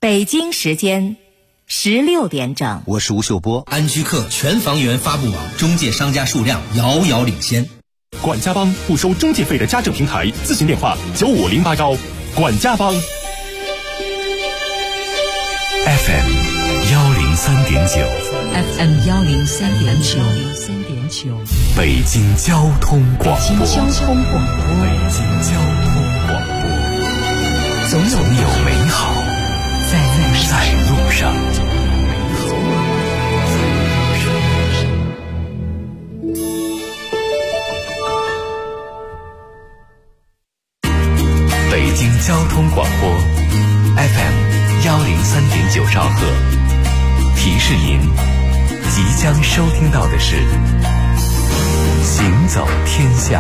北京时间16点整。 我是吴秀波。 安居客全房源发布网中介商家数量遥遥领先。 管家帮不收中介费的家政平台，咨询电话95081。管家帮 FM 103.9 FM 103.9 北京交通广播。 北京交通广播，总有美好在路上。 北京交通广播 FM 103.9兆赫，提示您即将收听到的是行走天下。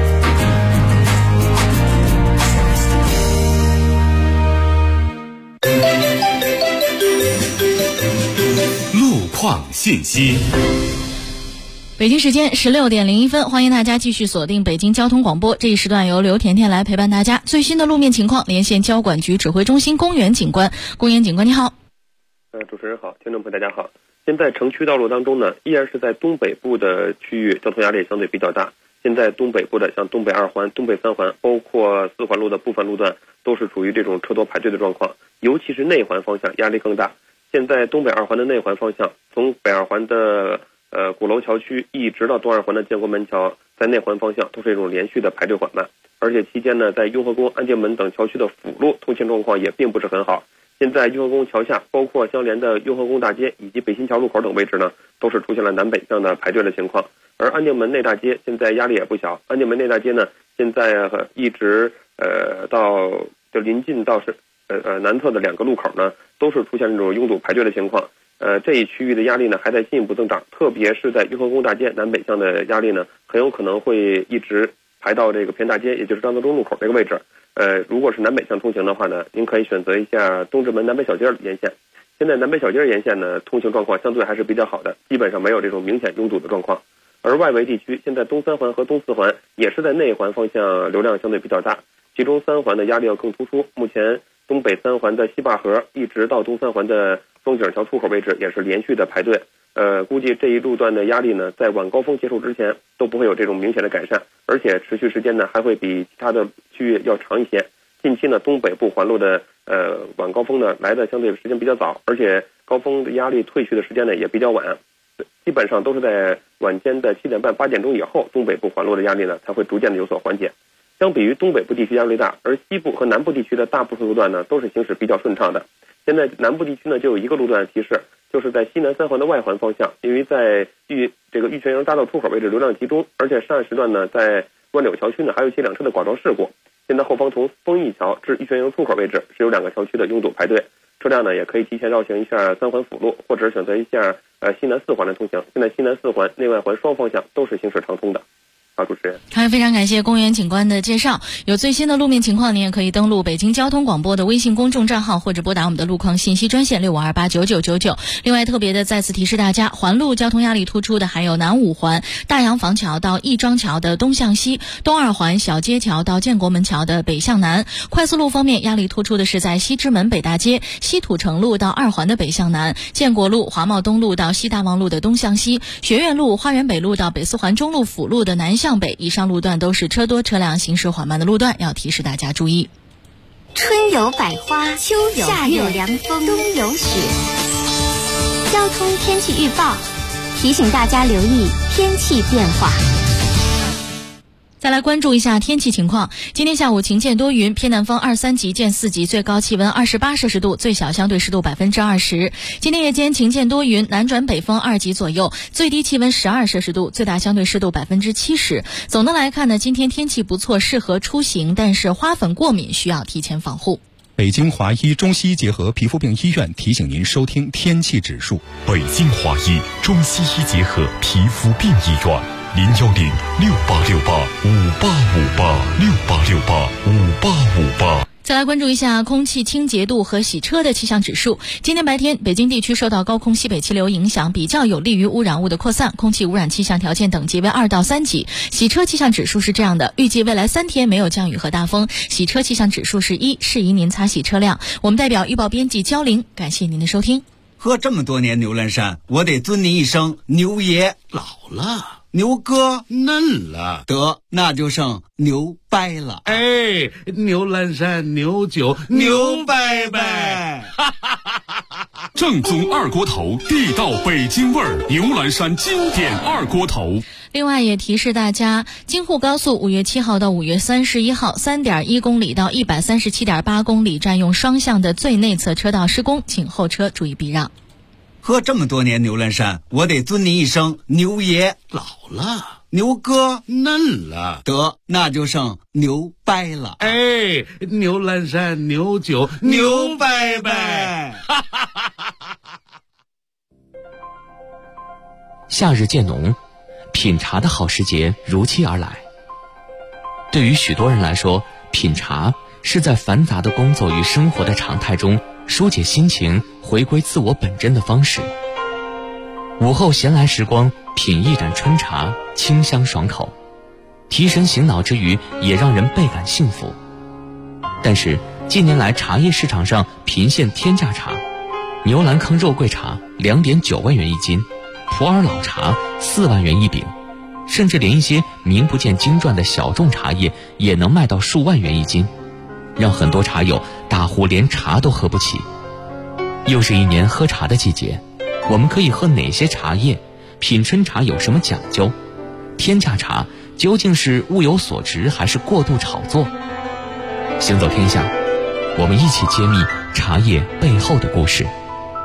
路况信息。 北京时间16点01分，欢迎大家继续锁定北京交通广播。这一时段由刘甜甜来陪伴大家。最新的路面情况，连线交管局指挥中心公园警官。公园警官你好。 主持人好，听众朋友大家好。现在城区道路当中呢，依然是在东北部的区域交通压力相对比较大。现在东北部的像东北2环、东北3环，包括4环路的部分路段，都是处于这种车多排队的状况，尤其是内环方向压力更大。现在东北2环的内环方向，从北2环的鼓楼桥区一直到东2环的建国门桥，在内环方向都是一种连续的排队缓慢，而且期间呢，在雍和宫、安定门等桥区的辅路通行状况也并不是很好。现在雍和宫桥下，包括相连的雍和宫大街以及北新桥路口等位置呢，都是出现了南北向的排队的情况。而安定门内大街现在压力也不小，安定门内大街呢，现在一直到就临近到是南侧的2个路口呢，都是出现这种拥堵排队的情况。这一区域的压力呢还在进一步增长，特别是在雍和宫大街南北向的压力呢，很有可能会一直排到这个平大街，也就是张德中路口这个位置。如果是南北向通行的话呢，您可以选择一下东直门南北小街沿线。现在南北小街沿线呢，通行状况相对还是比较好的，基本上没有这种明显拥堵的状况。而外围地区，现在东3环和东4环也是在内环方向流量相对比较大，其中3环的压力要更突出。目前东北3环的西坝河一直到东3环的双井桥出口位置也是连续的排队。估计这一路段的压力呢，在晚高峰结束之前都不会有这种明显的改善，而且持续时间呢还会比其他的区域要长一些。近期呢，东北部环路的晚高峰呢来的相对时间比较早，而且高峰的压力退去的时间呢也比较晚，基本上都是在晚间的7点半、8点钟以后，东北部环路的压力呢才会逐渐的有所缓解。相比于东北部地区压力大，而西部和南部地区的大部分路段呢都是行驶比较顺畅的。现在南部地区呢就有一个路段提示，就是在西南3环的外环方向，因为在玉泉营大道出口位置流量集中，而且上时段呢在万柳桥区呢还有一起2车的剐撞事故。现在后方从丰益桥至玉泉营出口位置是有2个桥区的拥堵排队，车辆呢也可以提前绕行一下3环辅路，或者选择一下西南4环的通行。现在西南4环内外环双方向都是行驶畅通的。好，主持人。 好，非常感谢公园警官的介绍。有最新的路面情况，您也可以登录北京交通广播的微信公众账号，或者拨打我们的路况信息专线65289999。另外，特别的再次提示大家，环路交通压力突出的还有南5环大洋坊桥到亦庄桥的东向西，东2环小街桥到建国门桥的北向南。快速路方面，压力突出的是在西直门北大街、西土城路到2环的北向南，建国路、华贸东路到西大望路的东向西，学院路、花园北路到北4环中路辅路的南向北。以上路段都是车多车辆行驶缓慢的路段，要提示大家注意。 春有百花，秋有夏有凉风，冬有雪。交通天气预报提醒大家留意天气变化。 再来关注一下天气情况。今天下午晴见多云，偏南风2、3级见4级，最高气温28摄氏度，最小相对湿度20%。今天夜间晴见多云，南转北风2级左右，最低气温12摄氏度，最大相对湿度70%。总的来看呢，今天天气不错，适合出行，但是花粉过敏需要提前防护。 北京华医中西医结合皮肤病医院提醒您收听天气指数。 北京华医中西医结合皮肤病医院，01068685858，68685858。 再来关注一下空气清洁度和洗车的气象指数。今天白天，北京地区受到高空西北气流影响，比较有利于污染物的扩散，空气污染气象条件等级为2到3级。洗车气象指数是这样的，预计未来3天没有降雨和大风，洗车气象指数是1，适宜您擦洗车辆。我们代表预报编辑焦玲，感谢您的收听。 喝这么多年牛栏山，我得尊您一声牛爷。 老了， 牛哥嫩了， 得那就剩牛掰了。 哎，牛栏山牛酒牛掰掰， 正宗二锅头，地道北京味儿，牛栏山经典二锅头。 另外也提示大家，京沪高速5月7号到5月31号 3.1 公里到 137.8 公里占用双向的最内侧车道施工，请后车注意避让。 喝这么多年牛栏山，我得尊您一声牛爷。 老了， 牛哥嫩了， 得那就剩牛掰了。 哎，牛栏山牛酒牛掰掰。 夏日渐浓，品茶的好时节如期而来。对于许多人来说，品茶是在繁杂的工作与生活的常态中疏解心情、回归自我本真的方式。午后闲来时光，品一盏春茶，清香爽口，提神醒脑之余，也让人倍感幸福。但是近年来茶叶市场上频现天价茶，牛栏坑肉桂茶2.9万元一斤，普洱老茶4万元一饼，甚至连一些名不见经传的小众茶叶也能卖到数万元一斤，让很多茶友大呼连茶都喝不起。又是一年喝茶的季节，我们可以喝哪些茶叶？品春茶有什么讲究？天价茶究竟是物有所值还是过度炒作？行走天下，我们一起揭秘茶叶背后的故事。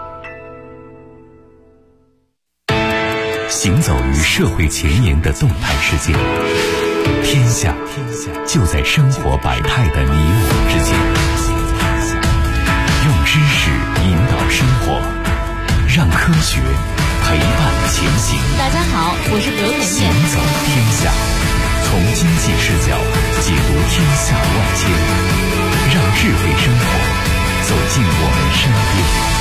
行走于社会前沿的动态世界，天下就在生活百态的你我之间。用知识引导生活，让科学陪伴前行。 大家好，我是刘甜甜。 行走天下，从经济视角解读天下万千，让智慧生活走进我们身边。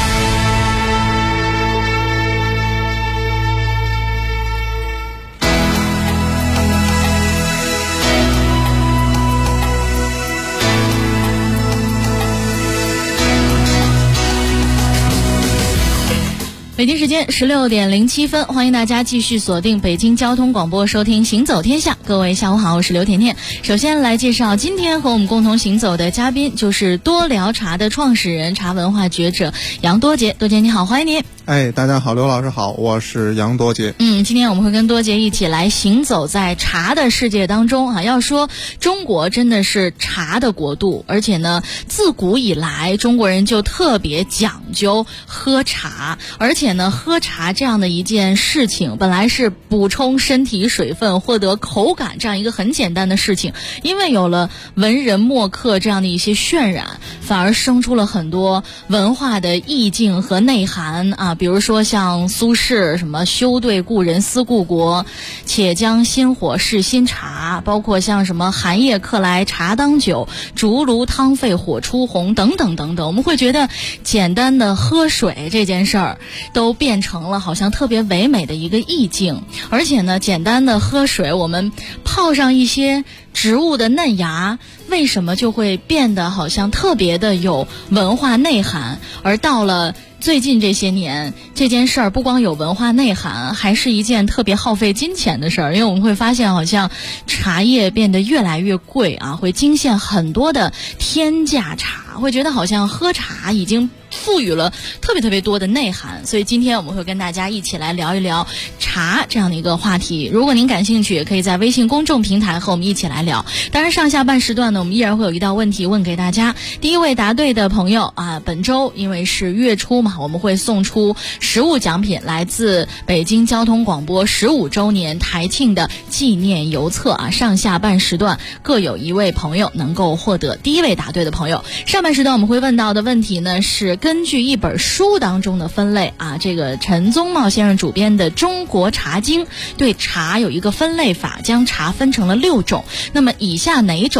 北京时间16点07分，欢迎大家继续锁定北京交通广播，收听行走天下。各位下午好，我是刘甜甜。首先来介绍今天和我们共同行走的嘉宾，就是多聊茶的创始人、茶文化学者杨多杰。多杰你好，欢迎你。 大家好，刘老师好，我是杨多杰。 今天我们会跟多杰一起来行走在茶的世界当中啊。要说中国真的是茶的国度，而且呢，自古以来中国人就特别讲究喝茶，而且呢，喝茶这样的一件事情，本来是补充身体水分、获得口感这样一个很简单的事情，因为有了文人墨客这样的一些渲染，反而生出了很多文化的意境和内涵啊。比如说像苏轼什么休对故人思故国，且将新火试新茶，包括像什么寒夜客来茶当酒，竹炉汤沸火出红等等等等。我们会觉得简单的喝水这件事儿都变成了好像特别唯美的一个意境，而且呢，简单的喝水，我们泡上一些植物的嫩芽，为什么就会变得好像特别的有文化内涵？而到了最近这些年，这件事儿不光有文化内涵，还是一件特别耗费金钱的事儿。因为我们会发现，好像茶叶变得越来越贵啊，会惊现很多的天价茶，会觉得好像喝茶已经赋予了特别多的内涵。所以今天我们会跟大家一起来聊一聊茶这样的一个话题。如果您感兴趣，也可以在微信公众平台和我们一起来聊。当然上下半时段呢，我们依然会有一道问题问给大家。第一位答对的朋友啊，本周因为是月初嘛，我们会送出实物奖品，来自北京交通广播15周年台庆的纪念邮册啊。上下半时段各有一位朋友能够获得第一位答对的朋友。上半时段我们会问到的问题呢，是根据一本书当中的分类啊，这个陈宗茂先生主编的《中国茶经》对茶有一个分类法，将茶分成了6种。那么以下哪种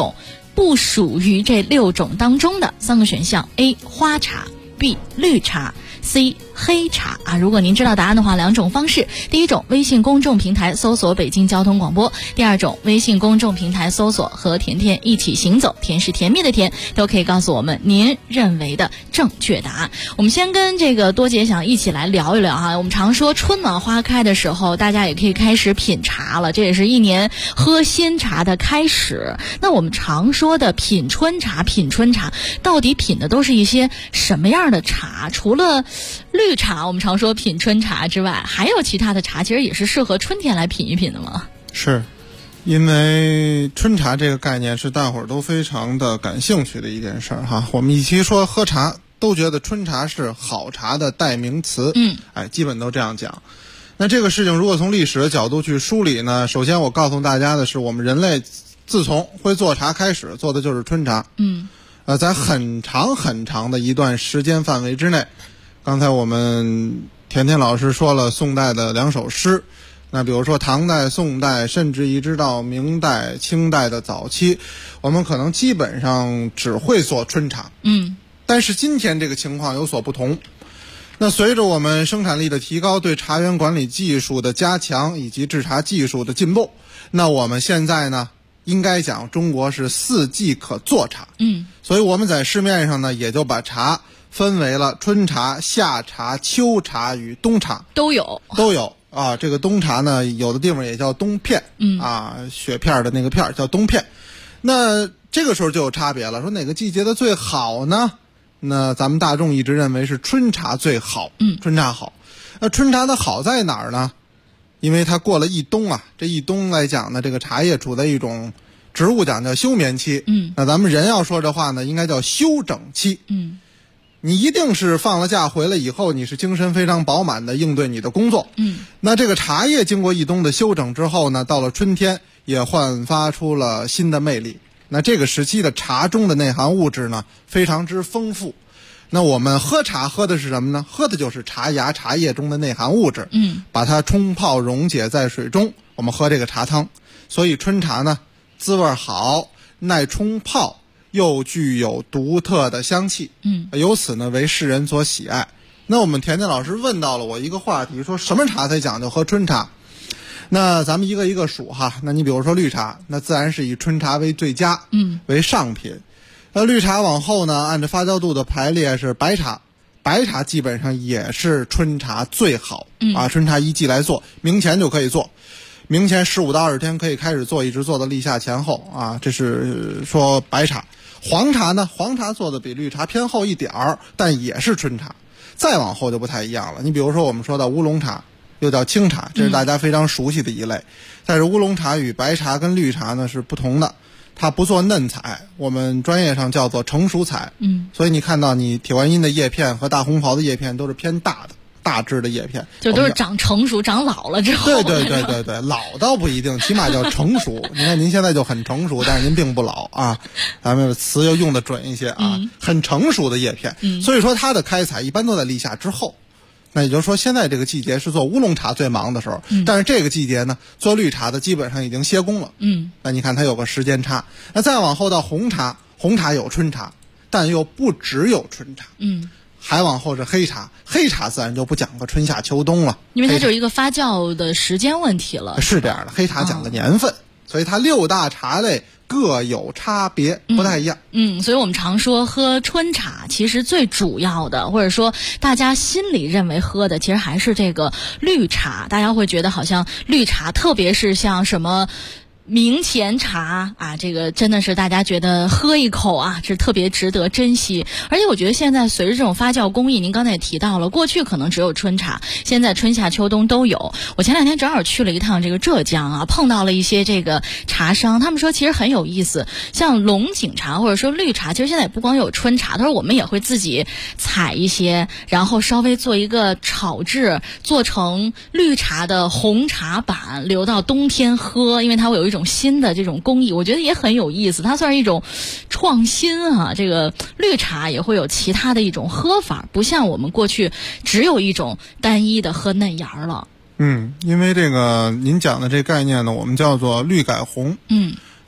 不属于这6种当中的3个选项 ：A. 花茶 B. 绿茶 C. 黑茶啊。如果您知道答案的话，2种方式：第一种，微信公众平台搜索北京交通广播；第二种，微信公众平台搜索和甜甜一起行走，甜是甜蜜的甜，都可以告诉我们您认为的正确答案。我们先跟这个多姐想一起来聊一聊哈。我们常说春暖花开的时候，大家也可以开始品茶了，这也是一年喝新茶的开始。那我们常说的品春茶，到底品的都是一些什么样的茶？除了绿茶我们常说品春茶之外，还有其他的茶其实也是适合春天来品一品的吗？ 是，因为春茶这个概念是大伙儿都非常的感兴趣的一件事哈。我们一提说喝茶，都觉得春茶是好茶的代名词，基本都这样讲。那这个事情如果从历史的角度去梳理呢，首先我告诉大家的是，我们人类自从会做茶开始，做的就是春茶。在很长的一段时间范围之内，刚才我们甜甜老师说了宋代的2首诗，那比如说唐代、宋代，甚至一直到明代、清代的早期，我们可能基本上只会做春茶。但是今天这个情况有所不同。那随着我们生产力的提高，对茶园管理技术的加强，以及制茶技术的进步，那我们现在呢，应该讲中国是4季可做茶。所以我们在市面上呢，也就把茶分为了春茶、夏茶、秋茶与冬茶，都有啊。这个冬茶呢，有的地方也叫冬片，雪片的那个片叫冬片。那这个时候就有差别了，说哪个季节的最好呢？那咱们大众一直认为是春茶最好，春茶好。那春茶的好在哪儿呢？因为它过了一冬啊，这一冬来讲呢，这个茶叶处在一种植物讲叫休眠期，那咱们人要说这话呢，应该叫休整期。你一定是放了假回来以后，你是精神非常饱满的应对你的工作。那这个茶叶经过一冬的休整之后呢，到了春天也焕发出了新的魅力。那这个时期的茶中的内含物质呢，非常之丰富。那我们喝茶喝的是什么呢？喝的就是茶芽、茶叶中的内含物质，把它冲泡溶解在水中，我们喝这个茶汤。所以春茶呢，滋味好，耐冲泡，又具有独特的香气，由此呢为世人所喜爱。那我们甜甜老师问到了我一个话题，说什么茶才讲究喝春茶？那咱们一个一个数哈。那你比如说绿茶，那自然是以春茶为最佳，为上品。那绿茶往后呢，按照发酵度的排列是白茶，白茶基本上也是春茶最好，春茶一季来做，明前就可以做，明前15到20天可以开始做，一直做到立夏前后啊。这是说白茶。黄茶呢，黄茶做的比绿茶偏厚一点儿，但也是春茶。再往后就不太一样了。你比如说我们说到乌龙茶，又叫清茶，这是大家非常熟悉的一类。但是乌龙茶与白茶跟绿茶呢是不同的，它不做嫩采，我们专业上叫做成熟采。所以你看到你铁观音的叶片和大红袍的叶片都是偏大的大致的叶片， 就都是长成熟长老了之后。 对，老倒不一定，起码叫成熟。你看您现在就很成熟，但是您并不老啊，咱们词又用的准一些啊，很成熟的叶片。所以说它的开采一般都在立夏之后。那也就是说现在这个季节是做乌龙茶最忙的时候，但是这个季节呢，做绿茶的基本上已经歇工了。那你看它有个时间差。那再往后到红茶，红茶有春茶，但又不只有春茶。还往后是黑茶，黑茶自然就不讲个春夏秋冬了， 因为它就是一个发酵的时间问题了。 是这样的，黑茶讲的年份，所以它6大茶类各有差别，不太一样。 所以我们常说喝春茶，其实最主要的，或者说大家心里认为喝的，其实还是这个绿茶。大家会觉得好像绿茶，特别是像什么明前茶啊，这个真的是大家觉得喝一口啊，是特别值得珍惜。而且我觉得现在随着这种发酵工艺，您刚才也提到了，过去可能只有春茶，现在春夏秋冬都有。我前2天正好去了一趟这个浙江啊，碰到了一些这个茶商，他们说其实很有意思，像龙井茶或者说绿茶，其实现在也不光有春茶，他说我们也会自己采一些，然后稍微做一个炒制，做成绿茶的红茶版，留到冬天喝，因为它会有一种新的这种工艺，我觉得也很有意思，它算是一种创新啊。这个绿茶也会有其他的一种喝法，不像我们过去只有一种单一的喝嫩芽了。 因为这个您讲的这概念呢，我们叫做绿改红。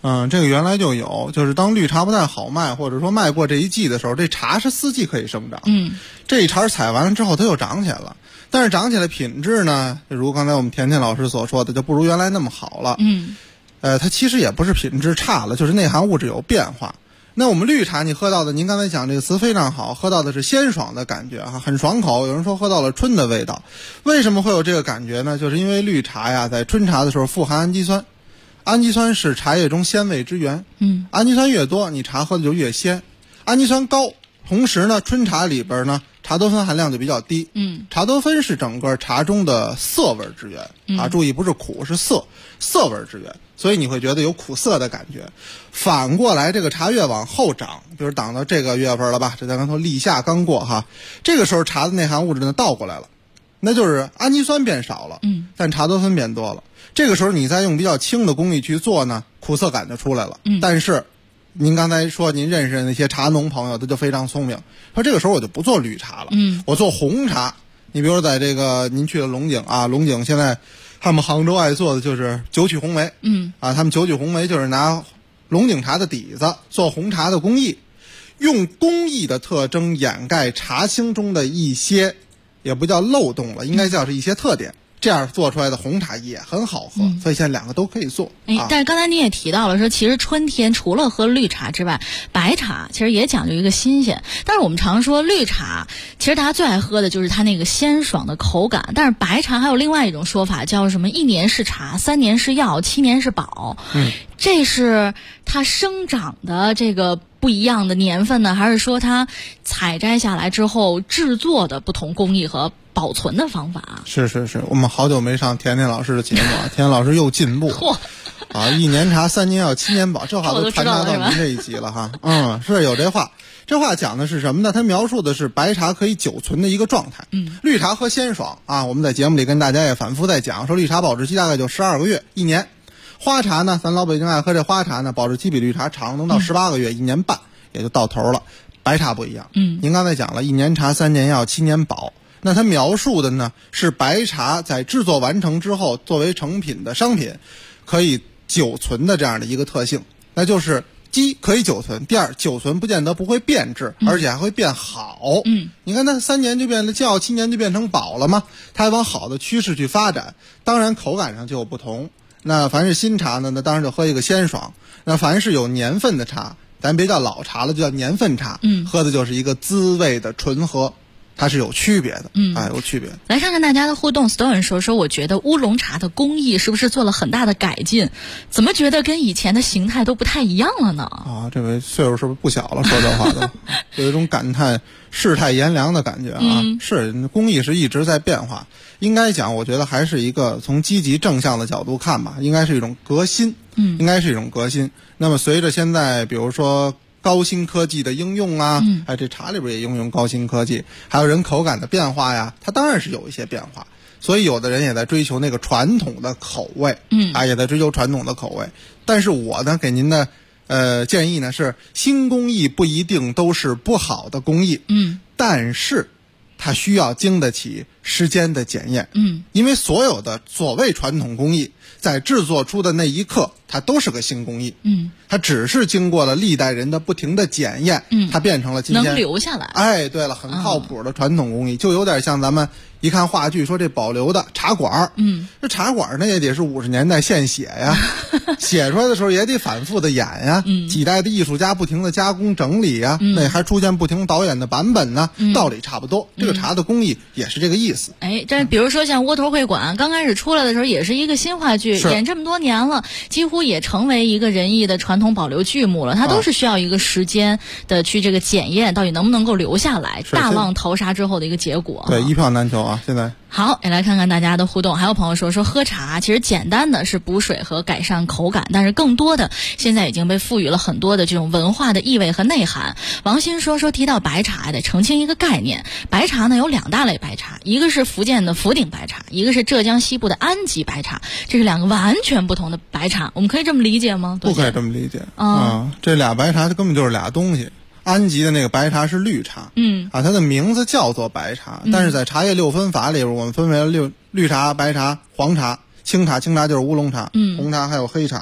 这个原来就有，就是当绿茶不太好卖，或者说卖过这一季的时候，这茶是4季可以生长。这一茬采完了之后，它又长起来了，但是长起来品质呢，如刚才我们甜甜老师所说的，就不如原来那么好了。它其实也不是品质差了，就是内含物质有变化。那我们绿茶你喝到的，您刚才讲这个词非常好，喝到的是鲜爽的感觉很爽口。有人说喝到了春的味道，为什么会有这个感觉呢？就是因为绿茶呀，在春茶的时候富含氨基酸，氨基酸是茶叶中鲜味之源。氨基酸越多，你茶喝的就越鲜。氨基酸高，同时呢，春茶里边呢，茶多酚含量就比较低。茶多酚是整个茶中的涩味之源注意不是苦，是涩味之源。所以你会觉得有苦涩的感觉。反过来，这个茶越往后长，比如长到这个月份了吧，这咱刚说立夏刚过哈，这个时候茶的内含物质呢倒过来了，那就是氨基酸变少了，但茶多酚变多了。这个时候你再用比较轻的工艺去做呢，苦涩感就出来了。但是您刚才说您认识的那些茶农朋友，他就非常聪明，说这个时候我就不做绿茶了，我做红茶。你比如在这个您去了龙井啊，龙井现在他们杭州爱做的就是九曲红梅，他们九曲红梅就是拿龙井茶的底子做红茶的工艺，用工艺的特征掩盖茶兴中的一些，也不叫漏洞了，应该叫是一些特点。这样做出来的红茶也很好喝，所以现在两个都可以做。 但是刚才你也提到了说，其实春天除了喝绿茶之外，白茶其实也讲究一个新鲜。但是我们常说绿茶，其实大家最爱喝的就是它那个鲜爽的口感。但是白茶还有另外一种说法，叫什么1年是茶，3年是药，7年是宝。这是它生长的这个不一样的年份呢，还是说它采摘下来之后制作的不同工艺和保存的方法？ 是，我们好久没上甜甜老师的节目啊，甜甜老师又进步1年茶3年药7年宝，这话都传达到您这一集了哈。是有这话。这话讲的是什么呢？它描述的是白茶可以久存的一个状态。绿茶喝鲜爽啊，我们在节目里跟大家也反复在讲，说绿茶保质期大概就12个月1年。花茶呢，咱老北京爱喝这花茶呢，保质期比绿茶长，能到18个月1年半也就到头了。白茶不一样，您刚才讲了1年茶3年药7年宝，那它描述的呢是白茶在制作完成之后作为成品的商品可以久存的这样的一个特性。那就是第一可以久存，第二久存不见得不会变质，而且还会变好。你看它3年就变了窖，7年就变成宝了吗？它还往好的趋势去发展，当然口感上就有不同。那凡是新茶呢，那当然就喝一个鲜爽。那凡是有年份的茶，咱别叫老茶了，就叫年份茶，喝的就是一个滋味的醇和，它是有区别的，有区别。 来看看大家的互动 ，Stone 说我觉得乌龙茶的工艺是不是做了很大的改进？怎么觉得跟以前的形态都不太一样了呢？ 这位岁数是不是不小了？说这话都有一种感叹世态炎凉的感觉啊。是工艺是一直在变化，应该讲，我觉得还是一个从积极正向的角度看吧，应该是一种革新，应该是一种革新。那么随着现在比如说高新科技的应用啊，这茶里边也应用高新科技，还有人口感的变化呀，它当然是有一些变化。所以有的人也在追求那个传统的口味，也在追求传统的口味。但是我呢，给您的建议呢是，新工艺不一定都是不好的工艺，但是它需要经得起时间的检验，因为所有的所谓传统工艺在制作出的那一刻，它都是个新工艺，它只是经过了历代人的不停的检验，它变成了今天能留下来。 对了，很靠谱的传统工艺，就有点像咱们一看话剧说这保留的茶馆，这茶馆呢也得是50年代现写呀，写出来的时候也得反复的演呀，几代的艺术家不停的加工整理呀，那还出现不停导演的版本呢，道理差不多。这个茶的工艺也是这个意思。 这比如说像窝头会馆刚开始出来的时候也是一个新话剧，演这么多年了，几乎也成为一个仁义的传统保留剧目了。它都是需要一个时间的去这个检验，到底能不能够留下来，大浪淘沙之后的一个结果。 对，一票难求啊，现在。 好，也来看看大家的互动。还有朋友说喝茶其实简单的是补水和改善口感，但是更多的现在已经被赋予了很多的这种文化的意味和内涵。王鑫说提到白茶得澄清一个概念，白茶呢有2大类白茶，一个是福建的福鼎白茶，一个是浙江西部的安吉白茶，这是2个完全不同的白茶，我们可以这么理解吗？ 不可以这么理解这俩白茶根本就是俩东西。安吉的那个白茶是绿茶，它的名字叫做白茶，但是在茶叶6分法里边，我们分为了绿茶、白茶、黄茶、青茶，青茶就是乌龙茶，红茶还有黑茶。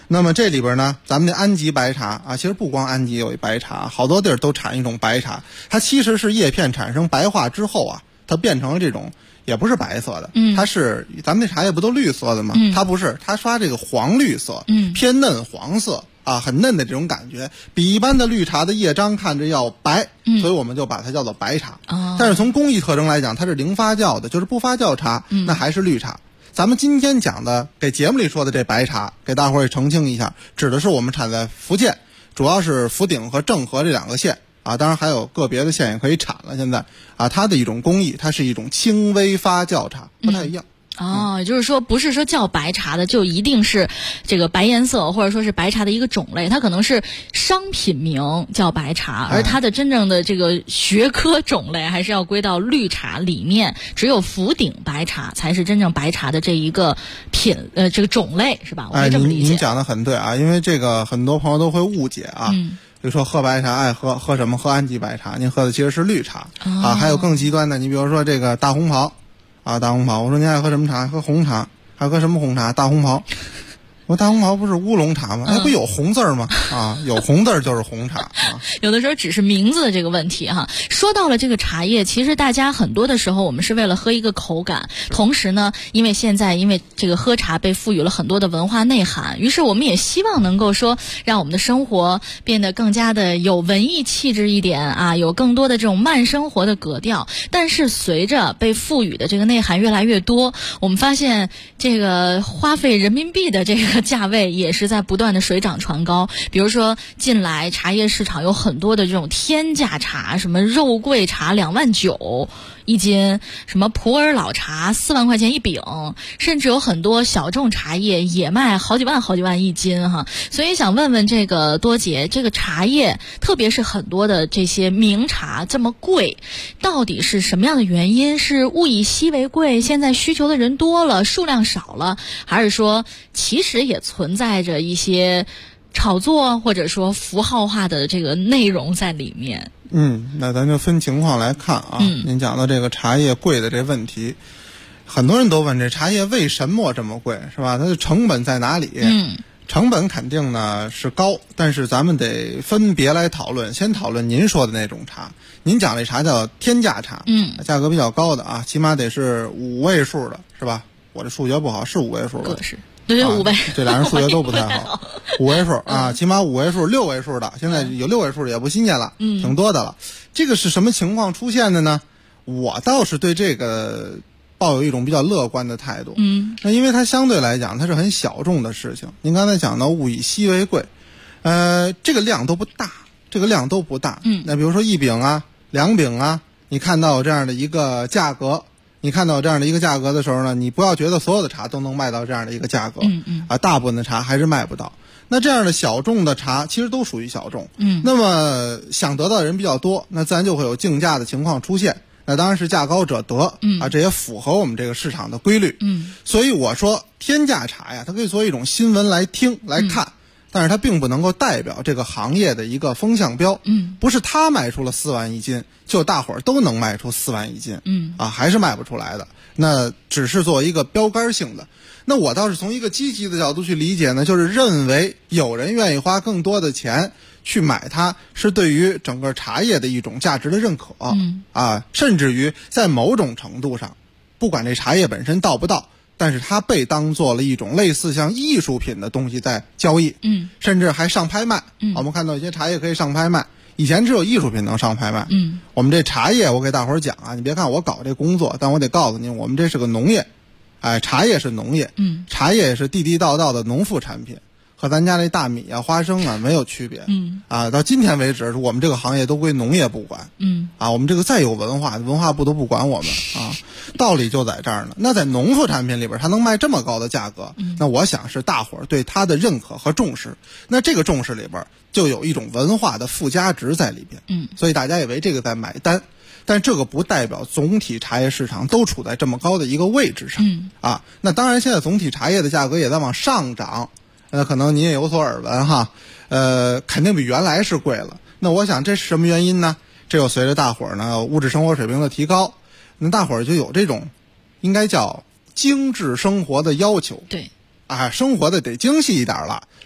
那么这里边呢，咱们的安吉白茶啊，其实不光安吉有一白茶，好多地儿都产一种白茶，它其实是叶片产生白化之后啊，它变成了这种也不是白色的，它是咱们这茶叶不都绿色的吗？它不是，它刷这个黄绿色，偏嫩黄色啊，很嫩的这种感觉，比一般的绿茶的叶章看着要白，所以我们就把它叫做白茶。但是从工艺特征来讲，它是零发酵的，就是不发酵茶，那还是绿茶。咱们今天讲的给节目里说的这白茶，给大伙儿也澄清一下，指的是我们产在福建，主要是福鼎和政和这2个县啊，当然还有个别的县也可以产了。现在啊，它的一种工艺，它是一种轻微发酵茶，不太一样。 也就是说不是说叫白茶的就一定是这个白颜色，或者说是白茶的一个种类，它可能是商品名叫白茶，而它的真正的这个学科种类还是要归到绿茶里面，只有福鼎白茶才是真正白茶的这一个这个种类，是吧？我可以这么理解。 您讲的很对啊，因为这个很多朋友都会误解啊。比如说喝白茶爱喝什么？喝安吉白茶，您喝的其实是绿茶啊。还有更极端的，你比如说这个大红袍啊，大红袍，我说您爱喝什么茶？喝红茶，还喝什么红茶？大红袍。我大红袍不是乌龙茶吗？不有红字吗？啊，有红字就是红茶啊。 有的时候只是名字的这个问题哈。说到了这个茶叶，其实大家很多的时候我们是为了喝一个口感，同时呢，因为这个喝茶被赋予了很多的文化内涵，于是我们也希望能够说让我们的生活变得更加的有文艺气质一点啊，有更多的这种慢生活的格调。但是随着被赋予的这个内涵越来越多，我们发现这个花费人民币的这个价位也是在不断的水涨船高。比如说近来茶叶市场有很多的这种天价茶，什么肉桂茶29000一斤，什么普洱老茶4万块钱一饼，甚至有很多小众茶叶也卖好几万一斤哈。所以想问问这个多姐，这个茶叶特别是很多的这些名茶这么贵，到底是什么样的原因？是物以稀为贵，现在需求的人多了，数量少了，还是说其实也存在着一些炒作或者说符号化的这个内容在里面？ 那咱就分情况来看啊。您讲到这个茶叶贵的这问题，很多人都问这茶叶为什么这么贵，是吧？它的成本在哪里？成本肯定呢是高，但是咱们得分别来讨论。先讨论您说的那种茶，您讲这茶叫天价茶，价格比较高的啊，起码得是5位数的，是吧？我这数学不好，是5位数的。 是。对，5位， 这俩人数学都不太好。5位数啊，起码5位数、6位数的，现在有6位数的也不新鲜了，挺多的了。这个是什么情况出现的呢？我倒是对这个抱有一种比较乐观的态度。那因为它相对来讲，它是很小众的事情。您刚才讲到物以稀为贵，这个量都不大，那比如说1饼啊、2饼啊，你看到有这样的一个价格。你看到这样的一个价格的时候呢，你不要觉得所有的茶都能卖到这样的一个价格，大部分的茶还是卖不到。那这样的小众的茶其实都属于小众，那么想得到的人比较多，那自然就会有竞价的情况出现。那当然是价高者得，这也符合我们这个市场的规律。所以我说天价茶呀，它可以作为一种新闻来听来看。但是它并不能够代表这个行业的一个风向标，不是它卖出了4万一斤，就大伙儿都能卖出4万一斤，还是卖不出来的。那只是作为一个标杆性的。那我倒是从一个积极的角度去理解呢，就是认为有人愿意花更多的钱去买它，是对于整个茶叶的一种价值的认可，甚至于在某种程度上，不管这茶叶本身到不到。但是它被当做了一种类似像艺术品的东西在交易，甚至还上拍卖。我们看到一些茶叶可以上拍卖，以前只有艺术品能上拍卖。我们这茶叶，我给大伙儿讲啊，你别看我搞这工作，但我得告诉您，我们这是个农业，茶叶是农业，茶叶也是地地道道的农副产品，和咱家那大米啊、花生啊没有区别。到今天为止，我们这个行业都归农业部管。我们这个再有文化部都不管我们啊。道理就在这儿呢。那在农副产品里边，它能卖这么高的价格，那我想是大伙儿对它的认可和重视。那这个重视里边就有一种文化的附加值在里边。所以大家以为这个在买单，但这个不代表总体茶叶市场都处在这么高的一个位置上。那当然现在总体茶叶的价格也在往上涨，可能您也有所耳闻哈，肯定比原来是贵了。那我想这是什么原因呢？这又随着大伙儿呢物质生活水平的提高，那大伙儿就有这种应该叫精致生活的要求。 对， 生活的得精细一点了，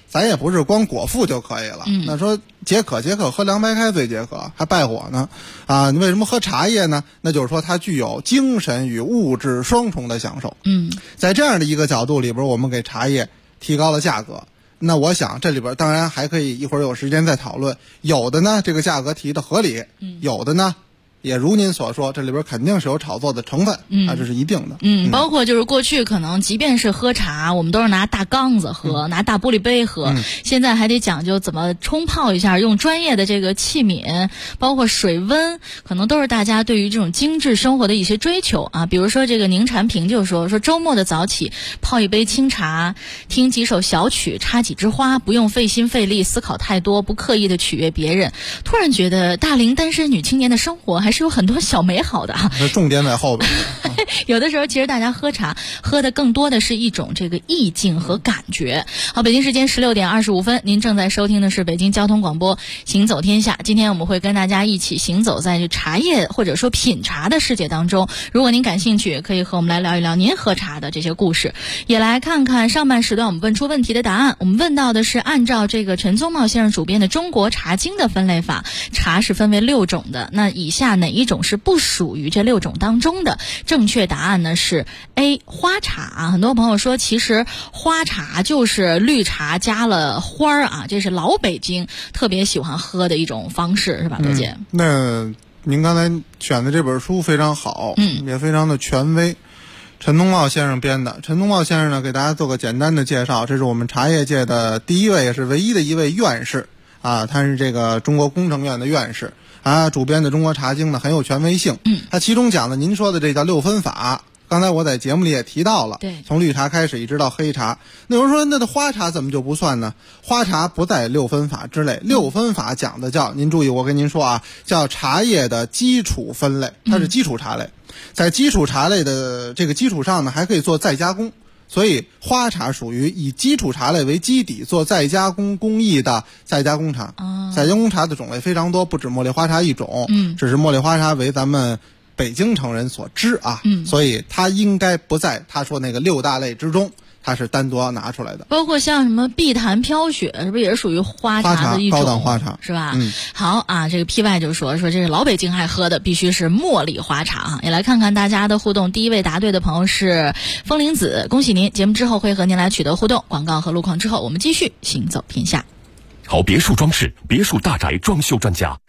咱也不是光果腹就可以了。那说解渴喝凉白开最解渴，还败火呢啊！你为什么喝茶叶呢？那就是说它具有精神与物质双重的享受。在这样的一个角度里边，我们给茶叶提高了价格。那我想这里边当然还可以一会儿有时间再讨论，有的呢这个价格提的合理，有的呢也如您所说，这里边肯定是有炒作的成分，这是一定的。 包括就是过去可能即便是喝茶，我们都是拿大缸子喝，拿大玻璃杯喝，现在还得讲究怎么冲泡一下，用专业的这个器皿，包括水温，可能都是大家对于这种精致生活的一些追求啊。比如说这个宁禅平就说周末的早起泡一杯清茶，听几首小曲，插几枝花，不用费心费力思考太多，不刻意的取悦别人。突然觉得大龄单身女青年的生活还是有很多小美好的啊， 重点在后边。 有的时候其实大家喝茶喝的更多的是一种这个意境和感觉。好，北京时间16点25分，您正在收听的是北京交通广播行走天下。今天我们会跟大家一起行走在茶叶或者说品茶的世界当中。如果您感兴趣，可以和我们来聊一聊您喝茶的这些故事，也来看看上半时段我们问出问题的答案。我们问到的是按照这个陈宗茂先生主编的《中国茶经》的分类法，茶是分为6种的，那以下哪一种是不属于这6种当中的？正确答案呢是 A 花茶。很多朋友说其实花茶就是绿茶加了花儿啊，这是老北京特别喜欢喝的一种方式，是吧，罗姐？ 那您刚才选的这本书非常好，也非常的权威，陈宗茂先生编的。陈宗茂先生呢，给大家做个简单的介绍，这是我们茶叶界的第一位也是唯一的一位院士啊，他是这个中国工程院的院士啊，主编的《中国茶经》呢很有权威性。他其中讲的您说的这叫6分法，刚才我在节目里也提到了， 对， 从绿茶开始一直到黑茶。那有人说那花茶怎么就不算呢？花茶不在6分法之内，6分法讲的叫，您注意我跟您说啊，叫茶叶的基础分类，它是基础茶类，在基础茶类的这个基础上呢，还可以做再加工。所以花茶属于以基础茶类为基底做再加工工艺的再加工茶。再加工茶的种类非常多，不止茉莉花茶一种，只是茉莉花茶为咱们北京城人所知啊，所以它应该不在他说那个6大类之中，它是单独要拿出来的。 包括像什么碧潭飘雪，是不是也是属于花茶的一种？ 高档花茶是吧？好啊，这个 PY 就说这是老北京爱喝的，必须是茉莉花茶啊！也来看看大家的互动。第一位答对的朋友是风铃子，恭喜您！节目之后会和您来取得互动。广告和路况之后，我们继续行走天下。 好别墅装饰，别墅大宅装修专家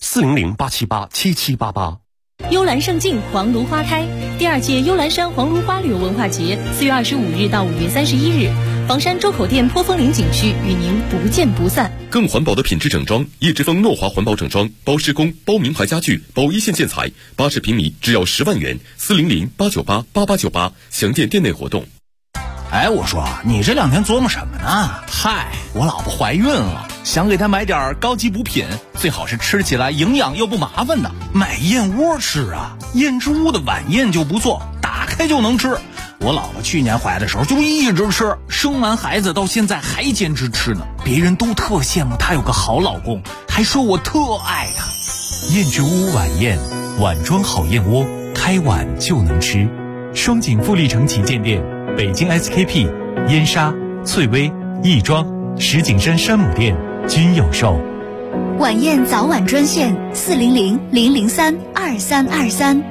，400-878-7788。 幽兰胜境，黄芦花开。第2届幽兰山黄芦花旅游文化节4月25日到5月31日，房山周口店坡枫林景区与您不见不散。 更环保的品质整装，叶之峰诺华环保整装，包施工，包名牌家具，包一线建材，80平米只要10万元，400-898-8898，详见店内活动。 哎，我说你这2天琢磨什么呢？嗨，我老婆怀孕了，想给她买点高级补品，最好是吃起来营养又不麻烦的。买燕窝吃啊，燕之屋的晚宴就不错，打开就能吃。我老婆去年怀的时候就一直吃，生完孩子到现在还坚持吃呢。别人都特羡慕她有个好老公，还说我特爱她。 燕之屋晚宴，碗装好燕窝，开碗就能吃。双井富力城旗舰店，北京 SKP、燕莎、翠微、亦庄、石景山山姆店均有售。 晚宴早晚专线400-003-2323。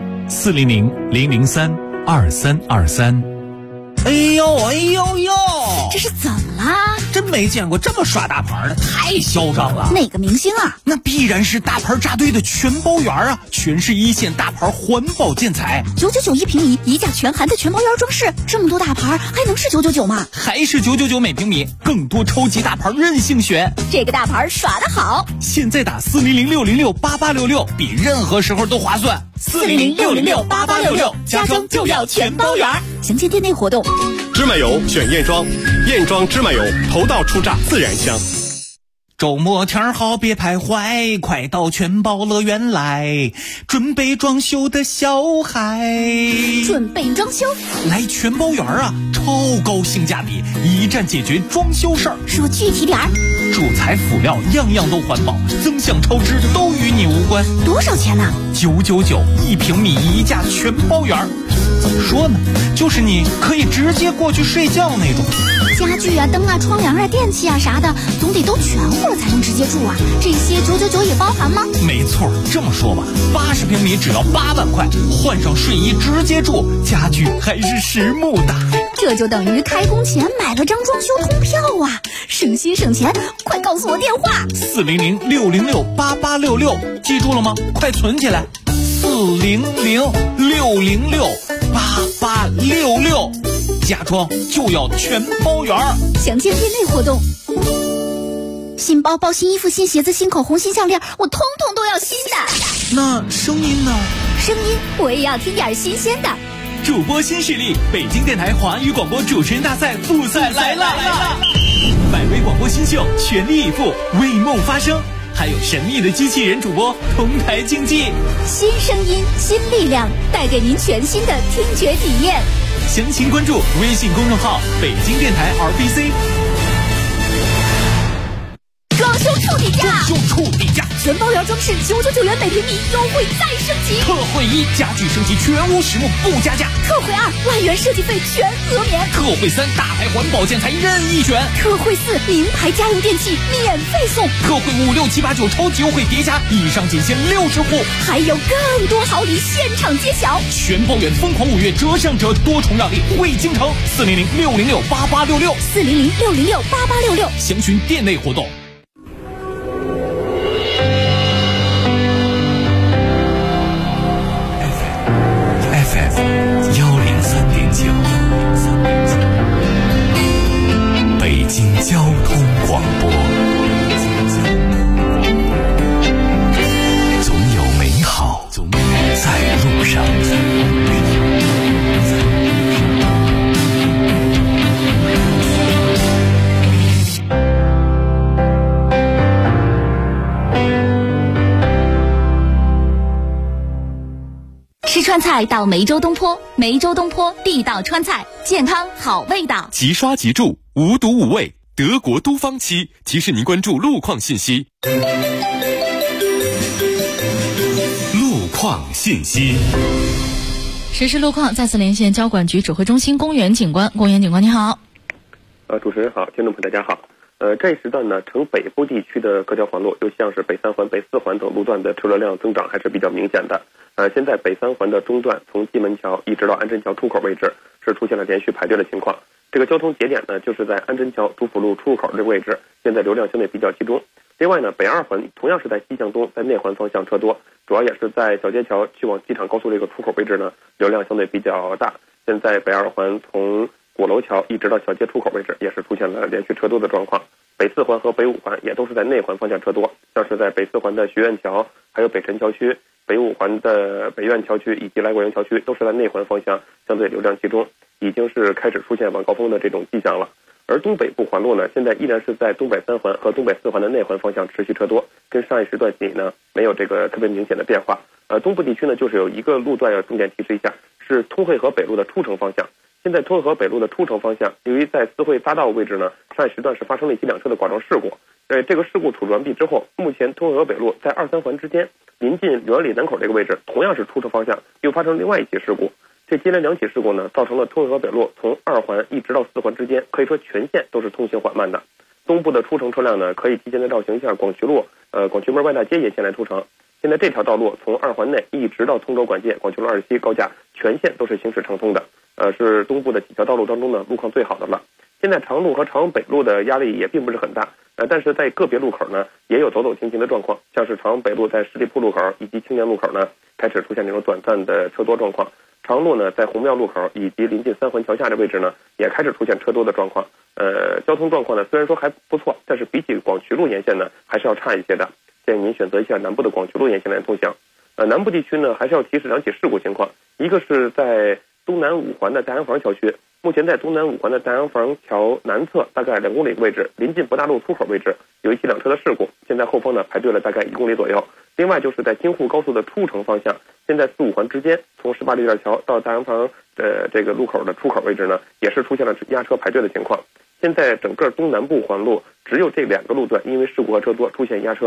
400-003-2323。 哎呦哎呦呦， 这是怎么啦？ 真没见过这么耍大牌的，太嚣张了。 哪个明星啊？ 那必然是大牌扎堆的全包园啊，全是1线大牌环保建材 ，999一平米，1价全含的全包园装饰，这么多大牌还能是999吗？ 还是999每平米，更多超级大牌任性选。 这个大牌耍得好， 现在打400-606-8866，比任何时候都划算。 400-606-8866，家装就要全包园。详见店内活动。 芝麻油选燕庄，燕庄芝麻油头道出榨自然香。 周末天好别徘徊，快到全包乐园来，准备装修的小孩。 准备装修？ 来全包园啊，超高性价比，一站解决装修事儿。 说具体点儿。 主材辅料样样都环保，增项超支都与你无关。 多少钱呢 ？999一平米，1价全包园。怎么说呢？就是你可以直接过去睡觉那种。 家具啊、灯啊、窗帘啊、电器啊啥的，总得都全乎了才能直接住啊。这些999也包含吗？ 没错，这么说吧，80平米只要8万块，换上睡衣直接住，家具还是实木的。 这就等于开工前买了张装修通票啊，省心省钱！快告诉我电话 ，400-606-8866，记住了吗？快存起来，400-606-8866，家装就要全包圆。 详见店内活动。新包包、新衣服、新鞋子、新口红、新项链，我通通都要新的。 那声音呢？ 声音我也要听点新鲜的。 主播新势力，北京电台华语广播主持人大赛复赛来了！100位广播新秀全力以赴，为梦发声，还有神秘的机器人主播同台竞技。 新声音，新力量，带给您全新的听觉体验。 详情关注微信公众号北京电台 RBC。 装修处底价， 全包圆装饰999元每平米，优惠再升级。 特惠1，家具升级全屋实木不加价。 特惠2，万元设计费全额免。 特惠3，大牌环保建材任意选。 特惠4，名牌家用电器免费送。 特惠5、6、7、8、9超级优惠叠加，以上仅限60户， 还有更多好礼现场揭晓。 全包圆疯狂5月折上折，多重让利惠京城，400-606-8866，400-606-8866，详询店内活动。 北京交通广播，总有美好在路上。 吃川菜到梅州东坡，梅州东坡地道川菜，健康好味道。 即刷即住，无毒无味，德国都方漆提示您关注路况信息。 路况信息。 实时路况，再次连线交管局指挥中心公园警官。公园警官你好。 主持人好，听众朋友大家好。这一时段呢，城北部地区的各条环路，又像是北3环、北4环等路段的车流量增长还是比较明显的。现在北3环的中段从蓟门桥一直到安贞桥出口位置是出现了连续排队的情况。这个交通节点呢，就是在安贞桥主辅路出口这个位置，现在流量相对比较集中。另外呢，北2环同样是在西向东，在内环方向车多，主要也是在小街桥去往机场高速这个出口位置呢，流量相对比较大。现在北2环从鼓楼桥一直到小街出口位置，也是出现了连续车多的状况。北4环和北5环也都是在内环方向车多，像是在北4环的学院桥、还有北辰桥区，北5环的北苑桥区以及来果园桥区都是在内环方向相对流量集中，已经是开始出现晚高峰的这种迹象了。而东北部环路呢，现在依然是在东北3环和东北4环的内环方向持续车多，跟上一时段比呢没有这个特别明显的变化。东部地区呢，就是有一个路段要重点提示一下，是通惠河北路的出城方向。现在通惠河北路的出城方向，由于在四惠匝道位置呢，上一时段是发生了一起2车的剐撞事故。这个事故处置完毕之后，目前通惠河北路在2、3环之间，临近园里南口这个位置，同样是出城方向又发生另外一起事故。这接连2起事故呢，造成了通惠河北路从2环一直到4环之间，可以说全线都是通行缓慢的。东部的出城车辆呢，可以提前的绕行一下广渠路、广渠门外大街沿线来出城。现在这条道路从2环内一直到通州管界、广渠路27高架，全线都是行驶畅通的。是东部的几条道路当中呢，路况最好的了。现在长路和长北路的压力也并不是很大，但是在个别路口呢，也有走走停停的状况，像是长北路在十里铺路口以及青年路口呢，开始出现这种短暂的车多状况。长路呢，在红庙路口以及临近3环桥下的位置呢，也开始出现车多的状况。交通状况呢，虽然说还不错，但是比起广渠路沿线呢，还是要差一些的。建议您选择一下南部的广渠路沿线来通行。南部地区呢，还是要提示2起事故情况，一个是在东南5环的大洋房桥区，目前在东南5环的大洋房桥南侧大概2公里的位置，临近博大路出口位置有一起2车的事故，现在后方呢排队了大概1公里左右。另外就是在京沪高速的出城方向，现在4、5环之间，从18里店桥到大洋房这个路口的出口位置呢，也是出现了压车排队的情况。现在整个东南部环路只有这2个路段因为事故和车多出现压车，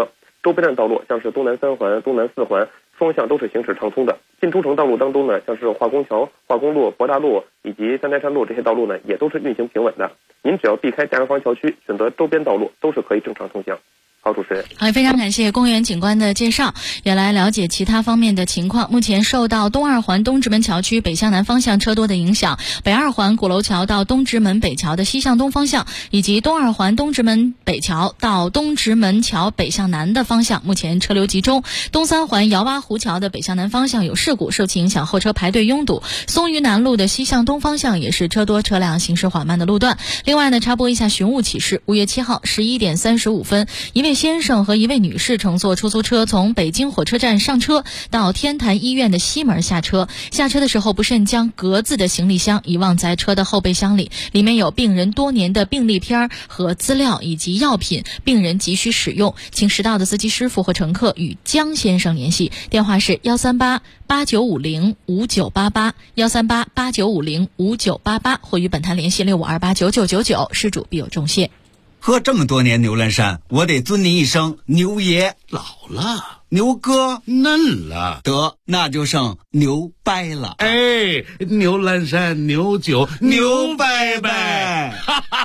周边的道路像是东南3环、东南4环双向都是行驶畅通的。进出城道路当中呢，像是化工桥、化工路、博大路以及三台山路这些道路呢，也都是运行平稳的。您只要避开家园坊桥区，选择周边道路，都是可以正常通行。好，主持人。 好，非常感谢公园警官的介绍，也来了解其他方面的情况。目前受到东二环东直门桥区北向南方向车多的影响，北二环鼓楼桥到东直门北桥的西向东方向，以及东二环东直门北桥到东直门桥北向南的方向，目前车流集中。东三环姚洼湖桥的北向南方向有事故，受其影响，后车排队拥堵。松榆南路的西向东方向也是车多车辆行驶缓慢的路段。另外呢，插播一下寻物启事：5月7号11点35分，一位先生和一位女士乘坐出租车从北京火车站上车，到天坛医院的西门下车。下车的时候不慎将格子的行李箱遗忘在车的后备箱里，里面有病人多年的病历片和资料以及药品，病人急需使用，请识到的司机师傅和乘客与江先生联系，电话是138-8950-5988 138-8950-5988，或与本台联系65289999，失主必有重谢。 喝这么多年牛栏山，我得尊您一声牛爷。 老了， 牛哥嫩了， 得那就剩牛掰了。 哎，牛栏山牛酒牛掰掰。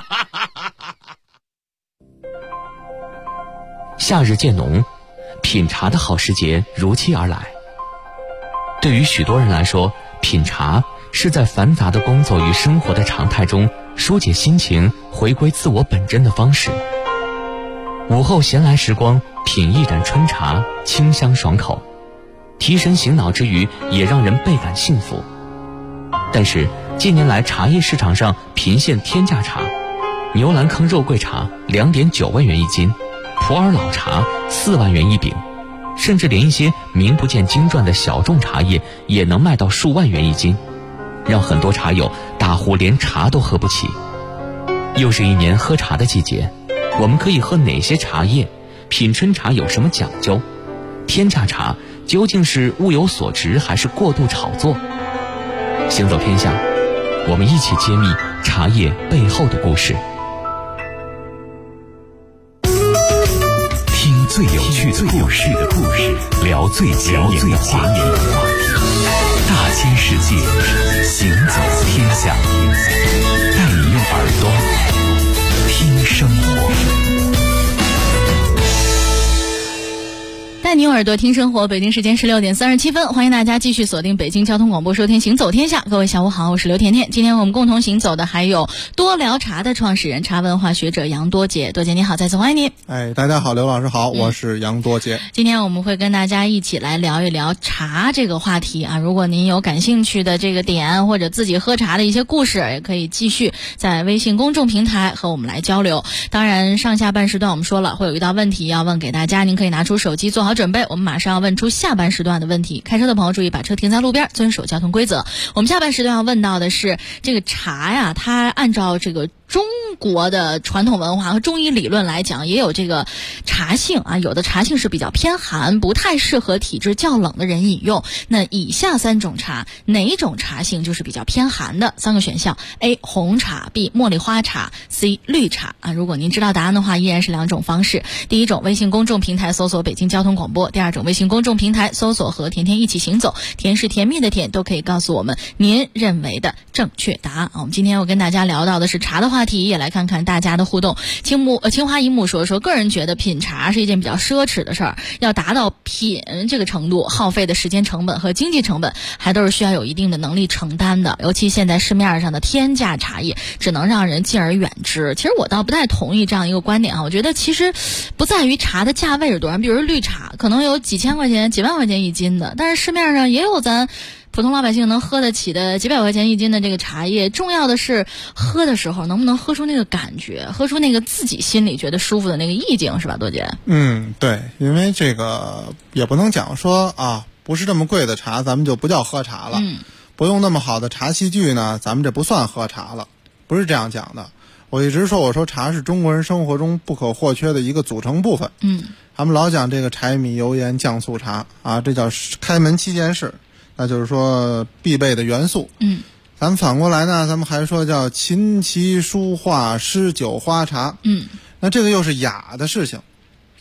夏日渐浓，品茶的好时节如期而来。对于许多人来说，品茶是在繁杂的工作与生活的常态中疏解心情、回归自我本真的方式。午后闲来时光，品一盏春茶，清香爽口，提神醒脑之余，也让人倍感幸福。但是近年来茶叶市场上频现天价茶，牛栏坑肉桂茶2.9万元一斤，普洱老茶4万元一饼，甚至连一些名不见经传的小众茶叶也能卖到数万元一斤，让很多茶友大呼连茶都喝不起。又是一年喝茶的季节，我们可以喝哪些茶叶？品春茶有什么讲究？天价茶究竟是物有所值还是过度炒作？行走天下，我们一起揭秘茶叶背后的故事，听最有趣的故事，聊最前沿的话题，大千世界，行走天下，带你用耳朵听生活。 带你用耳朵听生活，北京时间16点37分，欢迎大家继续锁定北京交通广播收听行走天下。各位下午好，我是刘甜甜。今天我们共同行走的还有多聊茶的创始人、茶文化学者杨多杰。多杰你好，再次欢迎你。 大家好，刘老师好，我是杨多杰。 今天我们会跟大家一起来聊一聊茶这个话题啊。如果您有感兴趣的这个点，或者自己喝茶的一些故事，也可以继续在微信公众平台和我们来交流。当然上下半时段我们说了会有一道问题要问给大家，您可以拿出手机做好准备，我们马上要问出下半时段的问题。开车的朋友注意把车停在路边，遵守交通规则。我们下半时段要问到的是这个茶呀，它按照这个中国的传统文化和中医理论来讲，也有这个茶性啊，有的茶性是比较偏寒，不太适合体质较冷的人饮用。那以下3种茶，哪种茶性就是比较偏寒的？3个选项 ：A. 红茶 ，B. 茉莉花茶 ，C. 绿茶啊。如果您知道答案的话，依然是2种方式。第一种，微信公众平台搜索北京交通广播；第二种，微信公众平台搜索和甜甜一起行走，甜是甜蜜的甜，都可以告诉我们您认为的正确答案啊。我们今天要跟大家聊到的是茶的话题，也来看看大家的互动。青花一木说，个人觉得品茶是一件比较奢侈的事儿，要达到品这个程度，耗费的时间成本和经济成本还都是需要有一定的能力承担的。尤其现在市面上的天价茶叶，只能让人敬而远之。其实我倒不太同意这样一个观点啊，我觉得其实不在于茶的价位是多少，比如绿茶可能有几千块钱、几万块钱一斤的，但是市面上也有咱普通老百姓能喝得起的几百块钱一斤的这个茶叶。重要的是喝的时候能不能喝出那个感觉，喝出那个自己心里觉得舒服的那个意境，是吧，多姐？ 对，因为这个也不能讲说啊，不是这么贵的茶咱们就不叫喝茶了，不用那么好的茶器具呢，咱们这不算喝茶了，不是这样讲的。我一直说，我说茶是中国人生活中不可或缺的一个组成部分。他们老讲这个柴米油盐酱醋茶啊，这叫开门7件事，那就是说必备的元素。咱们反过来呢，咱们还说叫琴棋书画诗酒花茶。那这个又是雅的事情。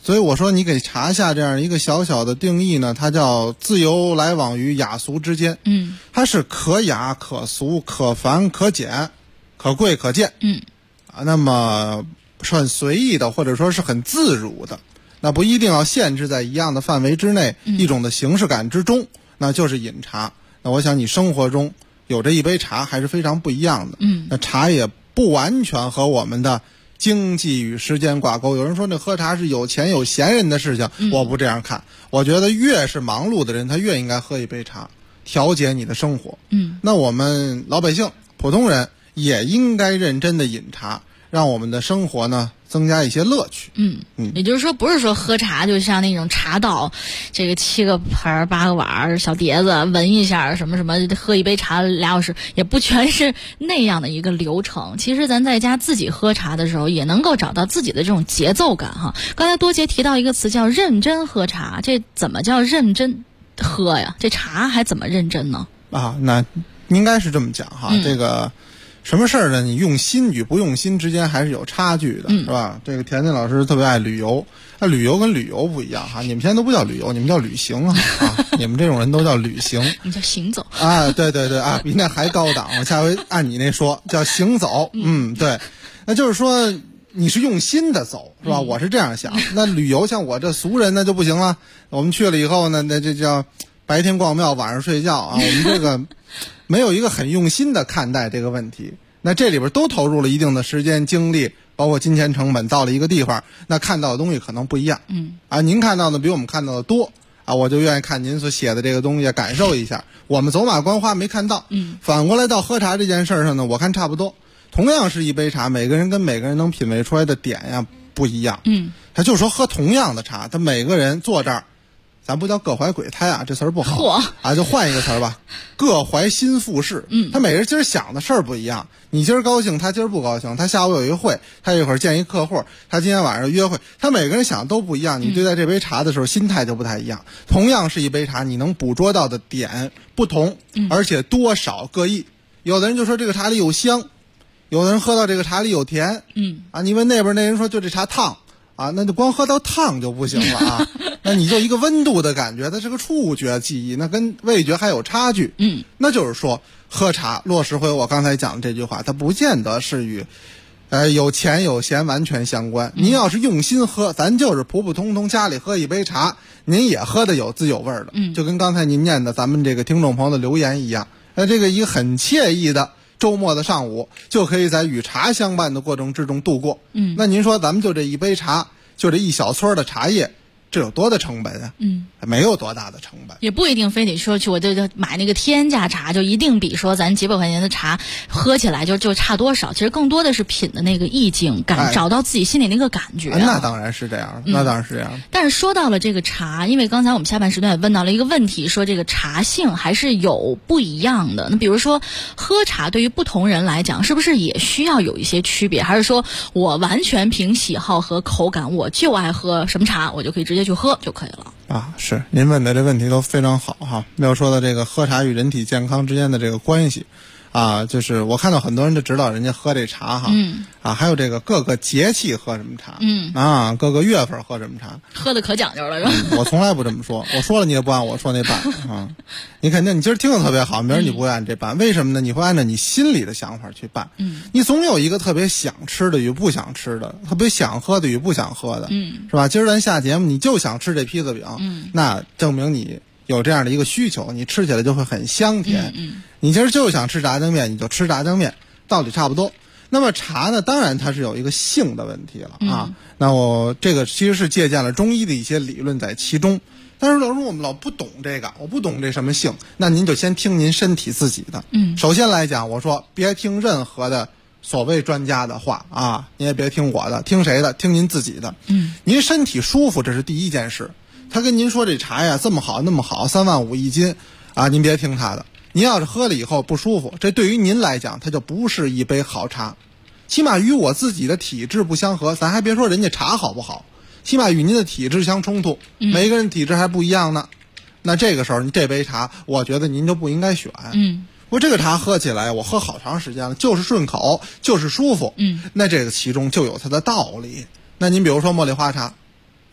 所以我说你给茶下这样一个小小的定义呢，它叫自由来往于雅俗之间。它是可雅可俗，可繁可简，可贵可贱。那么是很随意的，或者说是很自如的，那不一定要限制在一样的范围之内，一种的形式感之中，那就是饮茶。那我想你生活中有这一杯茶还是非常不一样的。那茶也不完全和我们的经济与时间挂钩。有人说那喝茶是有钱有闲人的事情，我不这样看。我觉得越是忙碌的人，他越应该喝一杯茶，调节你的生活。那我们老百姓普通人也应该认真的饮茶，让我们的生活呢增加一些乐趣。 也就是说，不是说喝茶就像那种茶道，这个7个盆8个碗小碟子闻一下什么什么，喝一杯茶2小时，也不全是那样的一个流程。其实咱在家自己喝茶的时候，也能够找到自己的这种节奏感哈。刚才多杰提到一个词叫认真喝茶，这怎么叫认真喝呀？这茶还怎么认真呢？ 那应该是这么讲哈。这个什么事儿呢？你用心与不用心之间还是有差距的，是吧？这个田田老师特别爱旅游，那旅游跟旅游不一样哈。你们现在都不叫旅游，你们叫旅行啊！你们这种人都叫旅行， 你叫行走对比那还高档。我下回按你那说，叫行走。对，那就是说你是用心的走，是吧？我是这样想。那旅游像我这俗人那就不行了。我们去了以后呢，那这叫白天逛庙，晚上睡觉啊。我们这个没有一个很用心的看待这个问题，那这里边都投入了一定的时间精力，包括金钱成本，到了一个地方，那看到的东西可能不一样。您看到的比我们看到的多我就愿意看您所写的这个东西，感受一下。我们走马观花没看到。反过来到喝茶这件事上呢，我看差不多。同样是一杯茶，每个人跟每个人能品味出来的点呀不一样。他就说喝同样的茶，他每个人坐这儿，咱不叫各怀鬼胎这词儿不好就换一个词儿吧，各怀心腹事。他每个人今儿想的事儿不一样，你今儿高兴，他今儿不高兴，他下午有一个会，他一会儿见一客户，他今天晚上约会，他每个人想的都不一样，你对待这杯茶的时候心态就不太一样。同样是一杯茶，你能捕捉到的点不同，而且多少各异。有的人就说这个茶里有香，有的人喝到这个茶里有甜。你问那边那人说就这茶烫那就光喝到烫就不行了那你就一个温度的感觉，它是个触觉记忆，那跟味觉还有差距。那就是说喝茶落实回我刚才讲的这句话，它不见得是与有钱有闲完全相关。您要是用心喝，咱就是普普通通家里喝一杯茶，您也喝的有滋有味的。就跟刚才您念的咱们这个听众朋友的留言一样，这个一个很惬意的周末的上午，就可以在与茶相伴的过程之中度过。那您说咱们就这一杯茶，就这一小撮的茶叶，这有多大成本啊？没有多大的成本， 也不一定非得说去我就买那个天价茶，就一定比说咱几百块钱的茶喝起来就差多少。其实更多的是品的那个意境感，找到自己心里那个感觉。 那当然是这样，那当然是这样。 但是说到了这个茶，因为刚才我们下半时段也问到了一个问题，说这个茶性还是有不一样的。那比如说喝茶对于不同人来讲，是不是也需要有一些区别？还是说我完全凭喜好和口感，我就爱喝什么茶，我就可以直接去喝就可以了？ 是您问的这问题都非常好哈。要说到这个喝茶与人体健康之间的这个关系就是我看到很多人就知道人家喝这茶还有这个各个节气喝什么茶，各个月份喝什么茶， 喝的可讲究了是吧？ 我从来不这么说，我说了你也不按我说那办你肯定你今儿听得特别好，明儿你不会按这办，为什么呢？你会按照你心里的想法去办。你总有一个特别想吃的与不想吃的，特别想喝的与不想喝的，是吧？今儿咱下节目你就想吃这披萨饼，那证明你有这样的一个需求，你吃起来就会很香甜。你今儿就想吃炸酱面，你就吃炸酱面，道理差不多。那么茶呢，当然它是有一个性的问题了那我这个其实是借鉴了中医的一些理论在其中。但是老师我们老不懂这个，我不懂这什么性，那您就先听您身体自己的。首先来讲，我说别听任何的所谓专家的话您也别听我的，听谁的？听您自己的。您身体舒服，这是第一件事。他跟您说这茶呀这么好那么好，3万5一斤您别听他的。您要是喝了以后不舒服，这对于您来讲它就不是一杯好茶，起码与我自己的体质不相合，咱还别说人家茶好不好，起码与您的体质相冲突，每个人体质还不一样呢。那这个时候你这杯茶我觉得您就不应该选。我这个茶喝起来我喝好长时间了，就是顺口就是舒服，那这个其中就有它的道理。那您比如说茉莉花茶，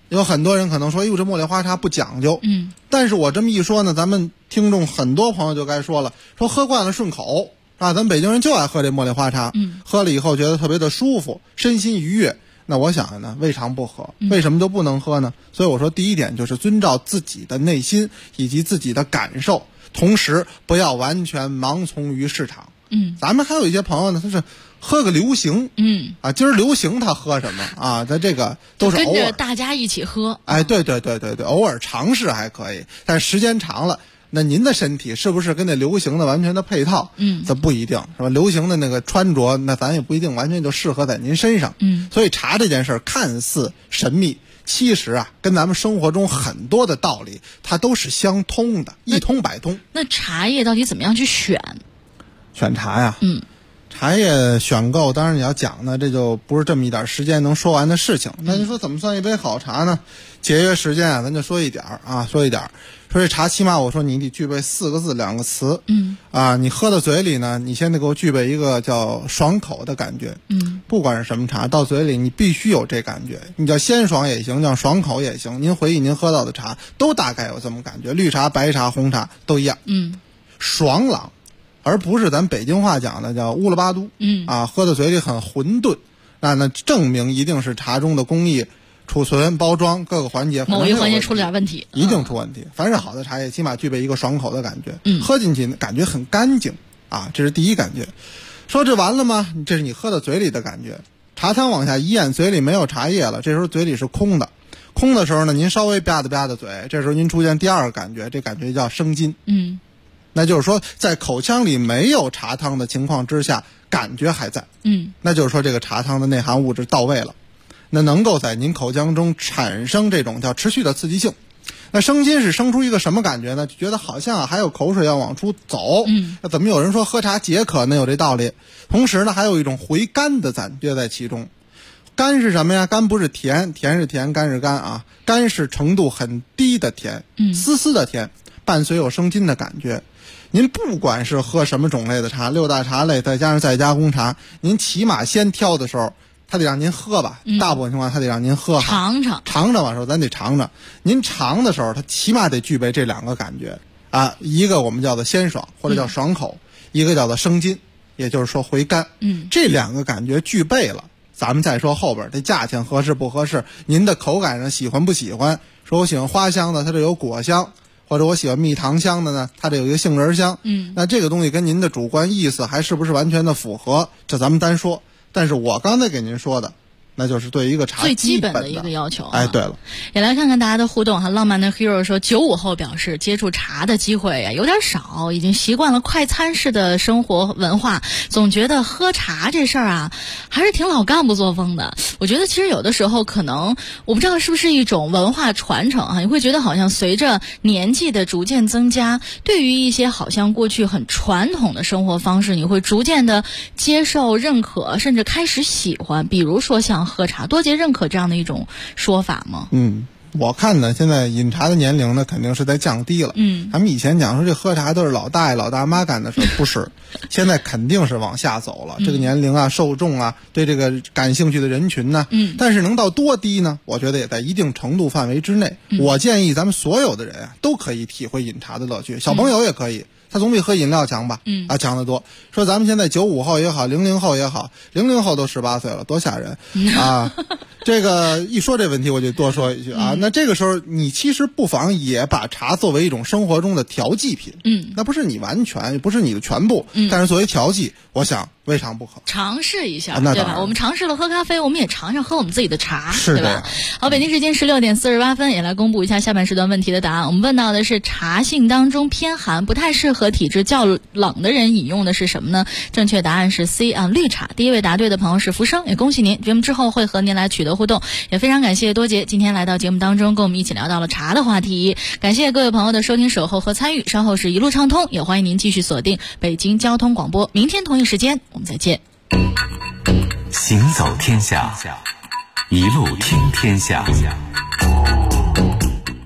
有很多人可能说，这茉莉花茶不讲究。但是我这么一说呢，咱们听众很多朋友就该说了，说喝惯了顺口啊，咱北京人就爱喝这茉莉花茶。喝了以后觉得特别的舒服，身心愉悦。那我想呢，未尝不喝，为什么就不能喝呢？所以我说第一点就是遵照自己的内心以及自己的感受，同时不要完全盲从于市场。咱们还有一些朋友呢，他是喝个流行，今儿流行他喝什么啊？他这个都是偶尔跟着大家一起喝。 对，偶尔尝试还可以，但是时间长了，那您的身体是不是跟那流行的完全的配套？这不一定是吧？流行的那个穿着，那咱也不一定完全就适合在您身上。所以茶这件事儿看似神秘，其实啊，跟咱们生活中很多的道理，它都是相通的，一通百通。 那茶叶到底怎么样去选？ 选茶呀，茶叶选购，当然你要讲呢，这就不是这么一点时间能说完的事情。那你说怎么算一杯好茶呢？节约时间啊，咱就说一点啊，说这茶起码我说你得具备4个字2个词。你喝到嘴里呢，你先得给我具备一个叫爽口的感觉。不管是什么茶，到嘴里你必须有这感觉。你叫鲜爽也行，叫爽口也行。您回忆您喝到的茶都大概有这么感觉，绿茶、白茶、红茶都一样。爽朗。而不是咱北京话讲的叫乌了巴嘟，喝到嘴里很混沌，那证明一定是茶中的工艺、储存、包装各个环节某一环节出了点问题， 一定出问题。凡是好的茶叶，起码具备一个爽口的感觉，喝进去感觉很干净啊，这是第一感觉。说这完了吗？这是你喝到嘴里的感觉。茶汤往下一咽，嘴里没有茶叶了，这时候嘴里是空的。空的时候呢，您稍微吧嗒嘴，这时候您出现第二个感觉，这感觉叫生津。那就是说，在口腔里没有茶汤的情况之下，感觉还在。那就是说这个茶汤的内含物质到位了，那能够在您口腔中产生这种叫持续的刺激性。那生津是生出一个什么感觉呢？就觉得好像还有口水要往出走。那怎么有人说喝茶解渴呢？有这道理。同时呢，还有一种回甘的感觉在其中。甘是什么呀？甘不是甜，甜是甜，甘是甘啊。甘是程度很低的甜，丝丝的甜，伴随有生津的感觉。您不管是喝什么种类的茶，6大茶类再加上再加工茶，您起码先挑的时候，他得让您喝吧。大部分情况他得让您喝尝尝吧，说咱得尝尝。您尝的时候，他起码得具备这2个感觉啊，一个我们叫做鲜爽或者叫爽口，一个叫做生津，也就是说回甘。这2个感觉具备了，咱们再说后边这价钱合适不合适，您的口感上喜欢不喜欢。说我喜欢花香的，它这有果香。或者我喜欢蜜糖香的呢，它这有一个杏仁香。那这个东西跟您的主观意思还是不是完全的符合，这咱们单说。但是我刚才给您说的，那就是对一个茶最基本的一个要求。 对了， 也来看看大家的互动哈。浪漫的 hero 说，95后表示接触茶的机会有点少，已经习惯了快餐式的生活文化，总觉得喝茶这事儿啊，还是挺老干部作风的。我觉得其实有的时候可能，我不知道是不是一种文化传承啊，你会觉得好像随着年纪的逐渐增加，对于一些好像过去很传统的生活方式，你会逐渐的接受、认可，甚至开始喜欢。比如说像喝茶，多节认可这样的一种说法吗？ 我看呢，现在饮茶的年龄呢，肯定是在降低了。咱们以前讲说这喝茶都是老大爷老大妈干的事，不是，现在肯定是往下走了。这个年龄啊、受众啊、对这个感兴趣的人群呢，但是能到多低呢？我觉得也在一定程度范围之内。我建议咱们所有的人啊，都可以体会饮茶的乐趣，小朋友也可以。他总比喝饮料强吧？强得多。说咱们现在95后也好，00后也好，00后都18岁了，多吓人啊！这个一说这问题，我就多说一句啊。那这个时候，你其实不妨也把茶作为一种生活中的调剂品。那不是你完全，不是你的全部，但是作为调剂，我想未尝不可。 尝试一下，对吧？我们尝试了喝咖啡，我们也尝尝喝我们自己的茶， 对吧？好，北京时间16点48分，也来公布一下下半时段问题的答案。我们问到的是茶性当中偏寒，不太适合体质较冷的人饮用的是什么呢？正确答案是 C 啊，绿茶。第一位答对的朋友是福生，也恭喜您。节目之后会和您来取得互动，也非常感谢多杰今天来到节目当中，跟我们一起聊到了茶的话题。感谢各位朋友的收听、守候和参与。稍后是一路畅通，也欢迎您继续锁定北京交通广播。明天同一时间我们再见。 行走天下，一路听天下。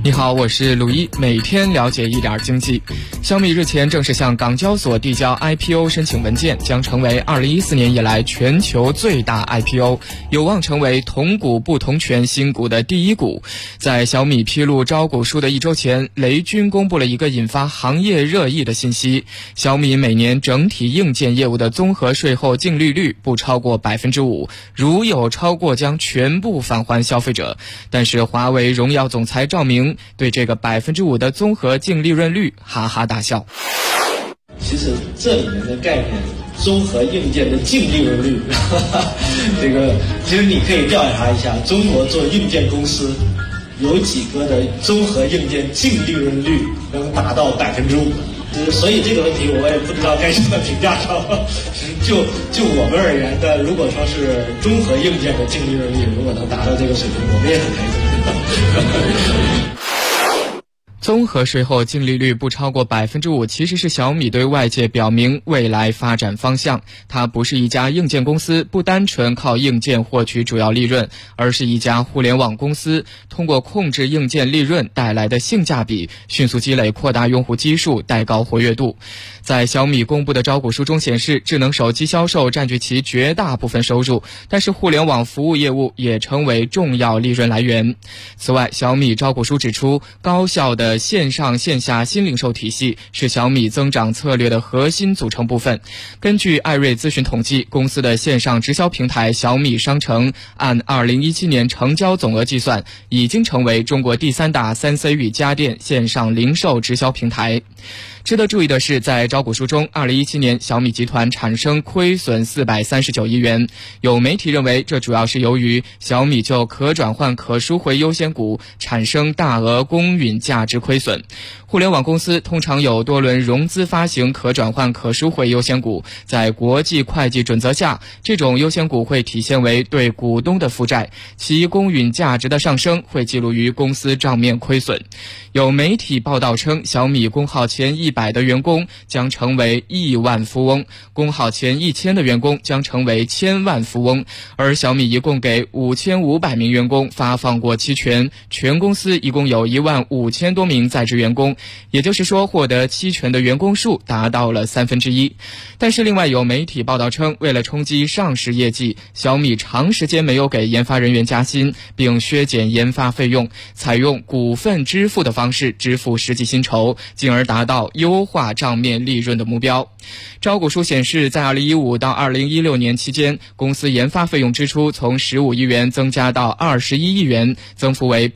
你好，我是鲁一，每天了解一点经济。小米日前正式向港交所递交 IPO 申请文件，将成为2014年以来全球最大 IPO， 有望成为同股不同权新股的第一股。在小米披露招股书的1周前，雷军公布了一个引发行业热议的信息：小米每年整体硬件业务的综合税后净利率不超过 5%， 如有超过将全部返还消费者。但是华为荣耀总裁赵明对这个 5% 的综合净利润率哈哈大笑。 其实这里面的概念，综合硬件的净利润率，这个其实你可以调查一下，中国做硬件公司有几个的综合硬件净利润率能达到 5%？所以这个问题我也不知道该怎么评价它。就我们而言的，如果说是综合硬件的净利润率如果能达到这个水平，我们也很开心。 综合税后净利率不超过 5%， 其实是小米对外界表明未来发展方向。它不是一家硬件公司，不单纯靠硬件获取主要利润，而是一家互联网公司，通过控制硬件利润带来的性价比，迅速积累扩大用户基数，带高活跃度。在小米公布的招股书中显示，智能手机销售占据其绝大部分收入，但是互联网服务业务也成为重要利润来源。此外，小米招股书指出，高效的线上线下新零售体系是小米增长策略的核心组成部分。根据艾瑞咨询统计，公司的线上直销平台小米商城按2017年成交总额计算，已经成为中国第3大3C 与家电线上零售直销平台。值得注意的是，在招股书中，2017年小米集团产生亏损439亿元。有媒体认为，这主要是由于小米就可转换可赎回优先股产生大额公允价值亏损。互联网公司通常有多轮融资发行可转换可赎回优先股，在国际会计准则下，这种优先股会体现为对股东的负债，其公允价值的上升会记录于公司账面亏损。有媒体报道称，小米工号前100的员工将成为亿万富翁，工号前1000的员工将成为千万富翁，而小米一共给5500名员工发放过期权，全公司一共有15000多名在职员工，也就是说，获得期权的员工数达到了1/3。但是另外有媒体报道称，为了冲击上市业绩，小米长时间没有给研发人员加薪，并削减研发费用，采用股份支付的方式支付实际薪酬，进而达到优化账面利润的目标。招股书显示，在2015到2016年期间，公司研发费用支出从15亿元增加到21亿元，增幅为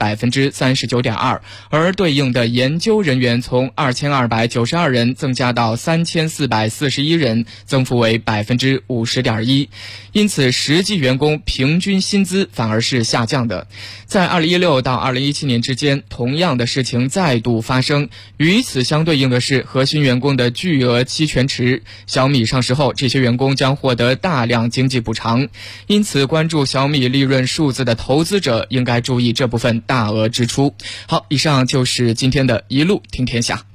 39.2%， 而对应的研究人员从2292人增加到3441人，增幅为 50.1%。 因此实际员工平均薪资反而是下降的。在2016到2017年之间，同样的事情再度发生，与此相对应的是核心员工的巨额期权池。小米上市后，这些员工将获得大量经济补偿，因此关注小米利润数字的投资者应该注意这部分大额支出。好，以上就是今天的一路听天下。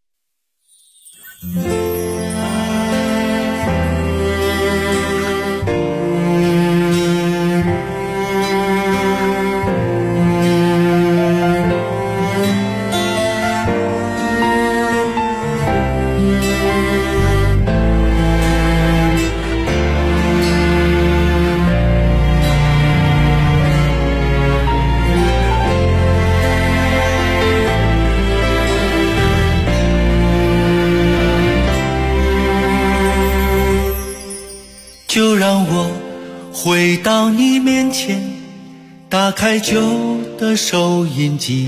就让我回到你面前，打开旧的收音机，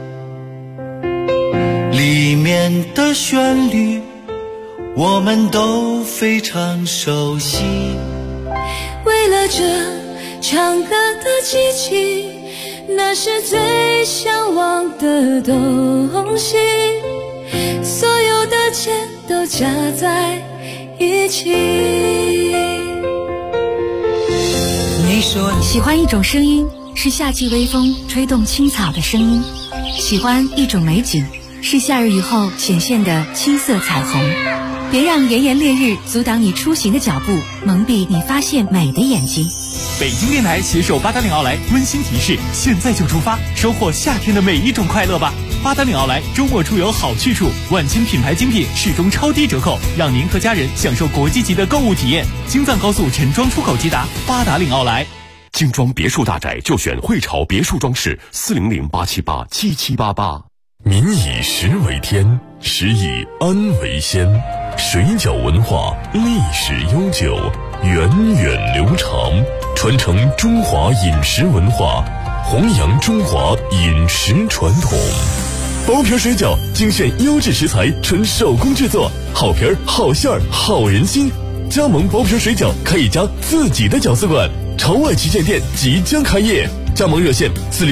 里面的旋律我们都非常熟悉。 为了这唱歌的机器，那是最向往的东西，所有的钱都加在一起。 你说喜欢一种声音，是夏季微风吹动青草的声音；喜欢一种美景，是夏日雨后显现的青色彩虹。 别让炎炎烈日阻挡你出行的脚步，蒙蔽你发现美的眼睛。 北京电台携手八达岭奥莱温馨提示：现在就出发，收获夏天的每一种快乐吧！八达岭奥莱周末出游好去处，万千品牌精品始终超低折扣，让您和家人享受国际级的购物体验。京藏高速陈庄出口直达八达岭奥莱。 精装别墅大宅就选汇潮别墅装饰，400-878-7788。 民以食为天，食以安为先。水饺文化历史悠久，源远流长，传承中华饮食文化，弘扬中华饮食传统。包皮水饺精选优质食材，纯手工制作，好皮儿、好馅儿、好人心。加盟包皮水饺开一家自己的饺子馆，朝外旗舰店即将开业。加盟热线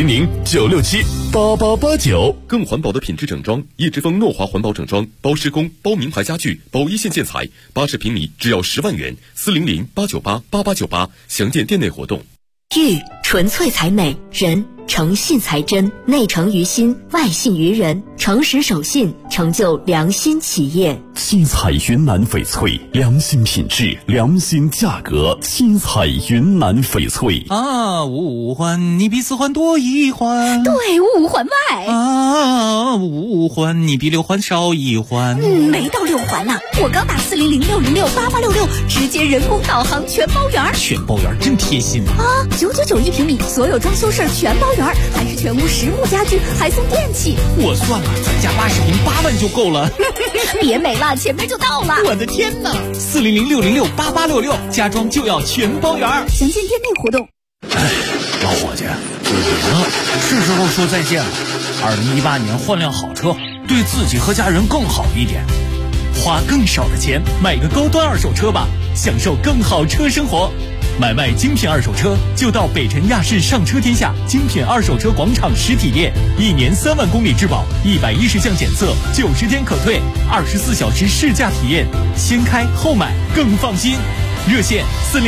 400-967-8889。 更环保的品质整装，叶之峰诺华环保整装，包施工、包名牌家具、包一线建材，80平米只要10万元，400-898-8898。详见店内活动。 玉纯粹才美，人诚信才真，内诚于心，外信于人，诚实守信，成就良心企业。 七彩云南翡翠，良心品质，良心价格。七彩云南翡翠啊，五环你比4环多1环， 对，5环外啊，5环你比6环少1环。 没到6环呢，我刚打400-606-8866，直接人工导航全包圆。 全包圆真贴心啊！999一平米，所有装修事儿全包圆，还是全屋实木家具，还送电器。 我算了，咱家80平8万就够了。 别美了，前面就到了。 我的天哪！400-606-8866，家装就要全包圆。 详见店内活动。 老伙计，你呢？是时候说再见了。2018年换辆好车，对自己和家人更好一点。花更少的钱买个高端二手车吧，享受更好车生活。买卖精品二手车就到北辰亚市上车天下精品二手车广场实体店，1年3万公里质保，110项检测，90天可退，24小时试驾体验，先开后买更放心。热线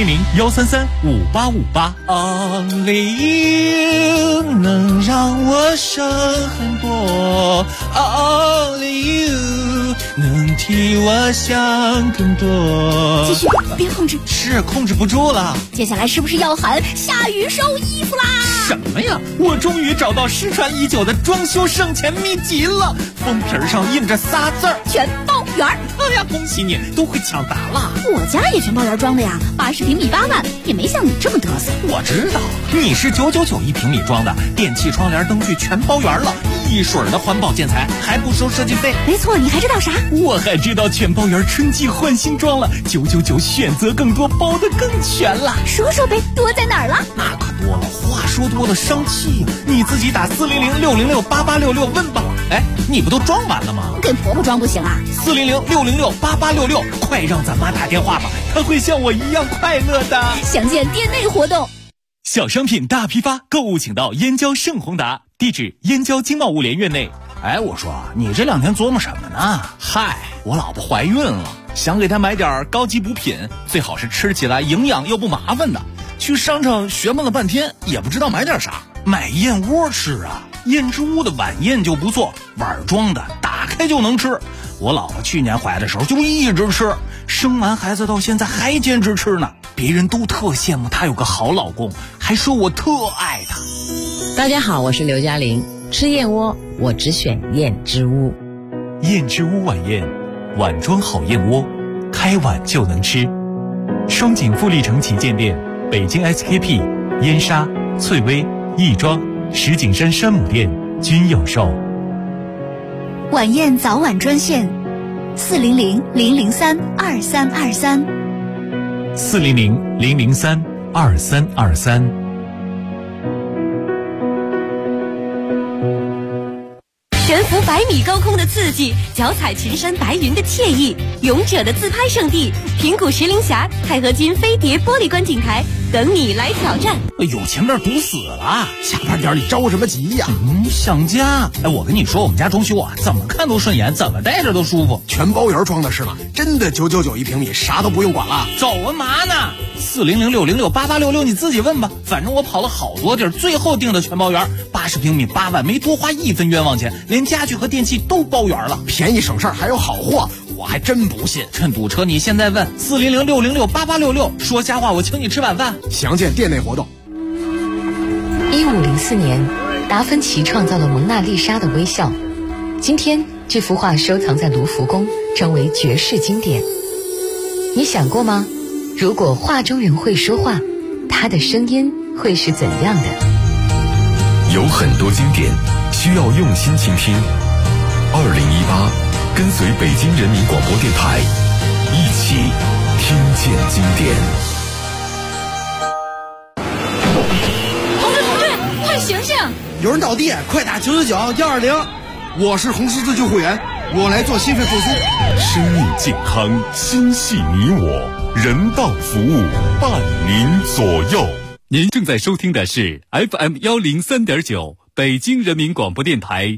400-133-5858。Only you 能让我省很多 ，Only you 能替我想更多。 继续，别控制， 是控制不住了。 接下来是不是要喊下雨收衣服啦？ 什么呀？我终于找到失传已久的装修省钱秘籍了，封皮上印着仨字儿： 全包圆。 哎呀，恭喜你，都会抢答了。 我家也全包圆装的呀，80平米8万，也没像你这么嘚瑟。 我知道，你是999一平米装的，电器、窗帘、灯具全包圆了，一水的环保建材，还不收设计费。 没错，你还知道啥？ 我还知道全包圆春季换新装了，999选择更多，包得更全了。 说说呗，多在哪儿了？ 那可多了，话说多了伤气呀。你自己打400-606-8866问吧。哎，你不都装完了吗？ 给婆婆装不行啊 ？400-606-8866，快让咱妈打电话吧，她会像我一样快乐的。 详见店内活动。 小商品大批发，购物请到燕郊盛宏达，地址燕郊经贸物联院内。 哎，我说你这2天琢磨什么呢？ 嗨，我老婆怀孕了，想给她买点高级补品，最好是吃起来营养又不麻烦的。去商场学问了半天，也不知道买点啥。买燕窝吃啊，燕之屋的晚宴就不错，碗装的，打开就能吃。我老婆去年怀的时候就一直吃，生完孩子到现在还坚持吃呢。别人都特羡慕她有个好老公，还说我特爱她。 大家好，我是刘嘉玲。吃燕窝，我只选燕之屋。 燕之屋晚宴，碗装好燕窝，开碗就能吃。双井富力城旗舰店，北京 SKP、燕莎、翠微、亦庄、石景山山姆店均有售。 晚宴早晚专线400-003-2323 400-003-2323。 悬浮100米高空的刺激，脚踩群山白云的惬意，勇者的自拍圣地平谷石林峡钛合金飞碟玻璃观景台，等你来挑战。 哎呦，前面堵死了， 下班点你着什么急呀？ 想家。哎，我跟你说，我们家装修啊，怎么看都顺眼，怎么待着都舒服。 全包圆装的是吗？真的999一平米，啥都不用管了。 走啊嘛呢？400-606-8866，你自己问吧。反正我跑了好多地儿，最后定的全包圆，80平米8万，没多花1分冤枉钱，连家具和电器都包圆了， 便宜省事儿还有好货。 我还真不信。趁堵车，你现在问400-606-8866，说瞎话我请你吃晚饭。 详见店内活动。 1504年，达芬奇创造了蒙娜丽莎的微笑。今天，这幅画收藏在卢浮宫，成为绝世经典。你想过吗？如果画中人会说话，他的声音会是怎样的？ 有很多经典需要用心倾听。2018，跟随北京人民广播电台，一起听见经典。 同志，快醒醒！ 有人倒地，快打999-120。我是红十字救护员，我来做心肺复苏。 生命健康，心系你我，人道服务伴您左右。 您正在收听的是 FM103.9北京人民广播电台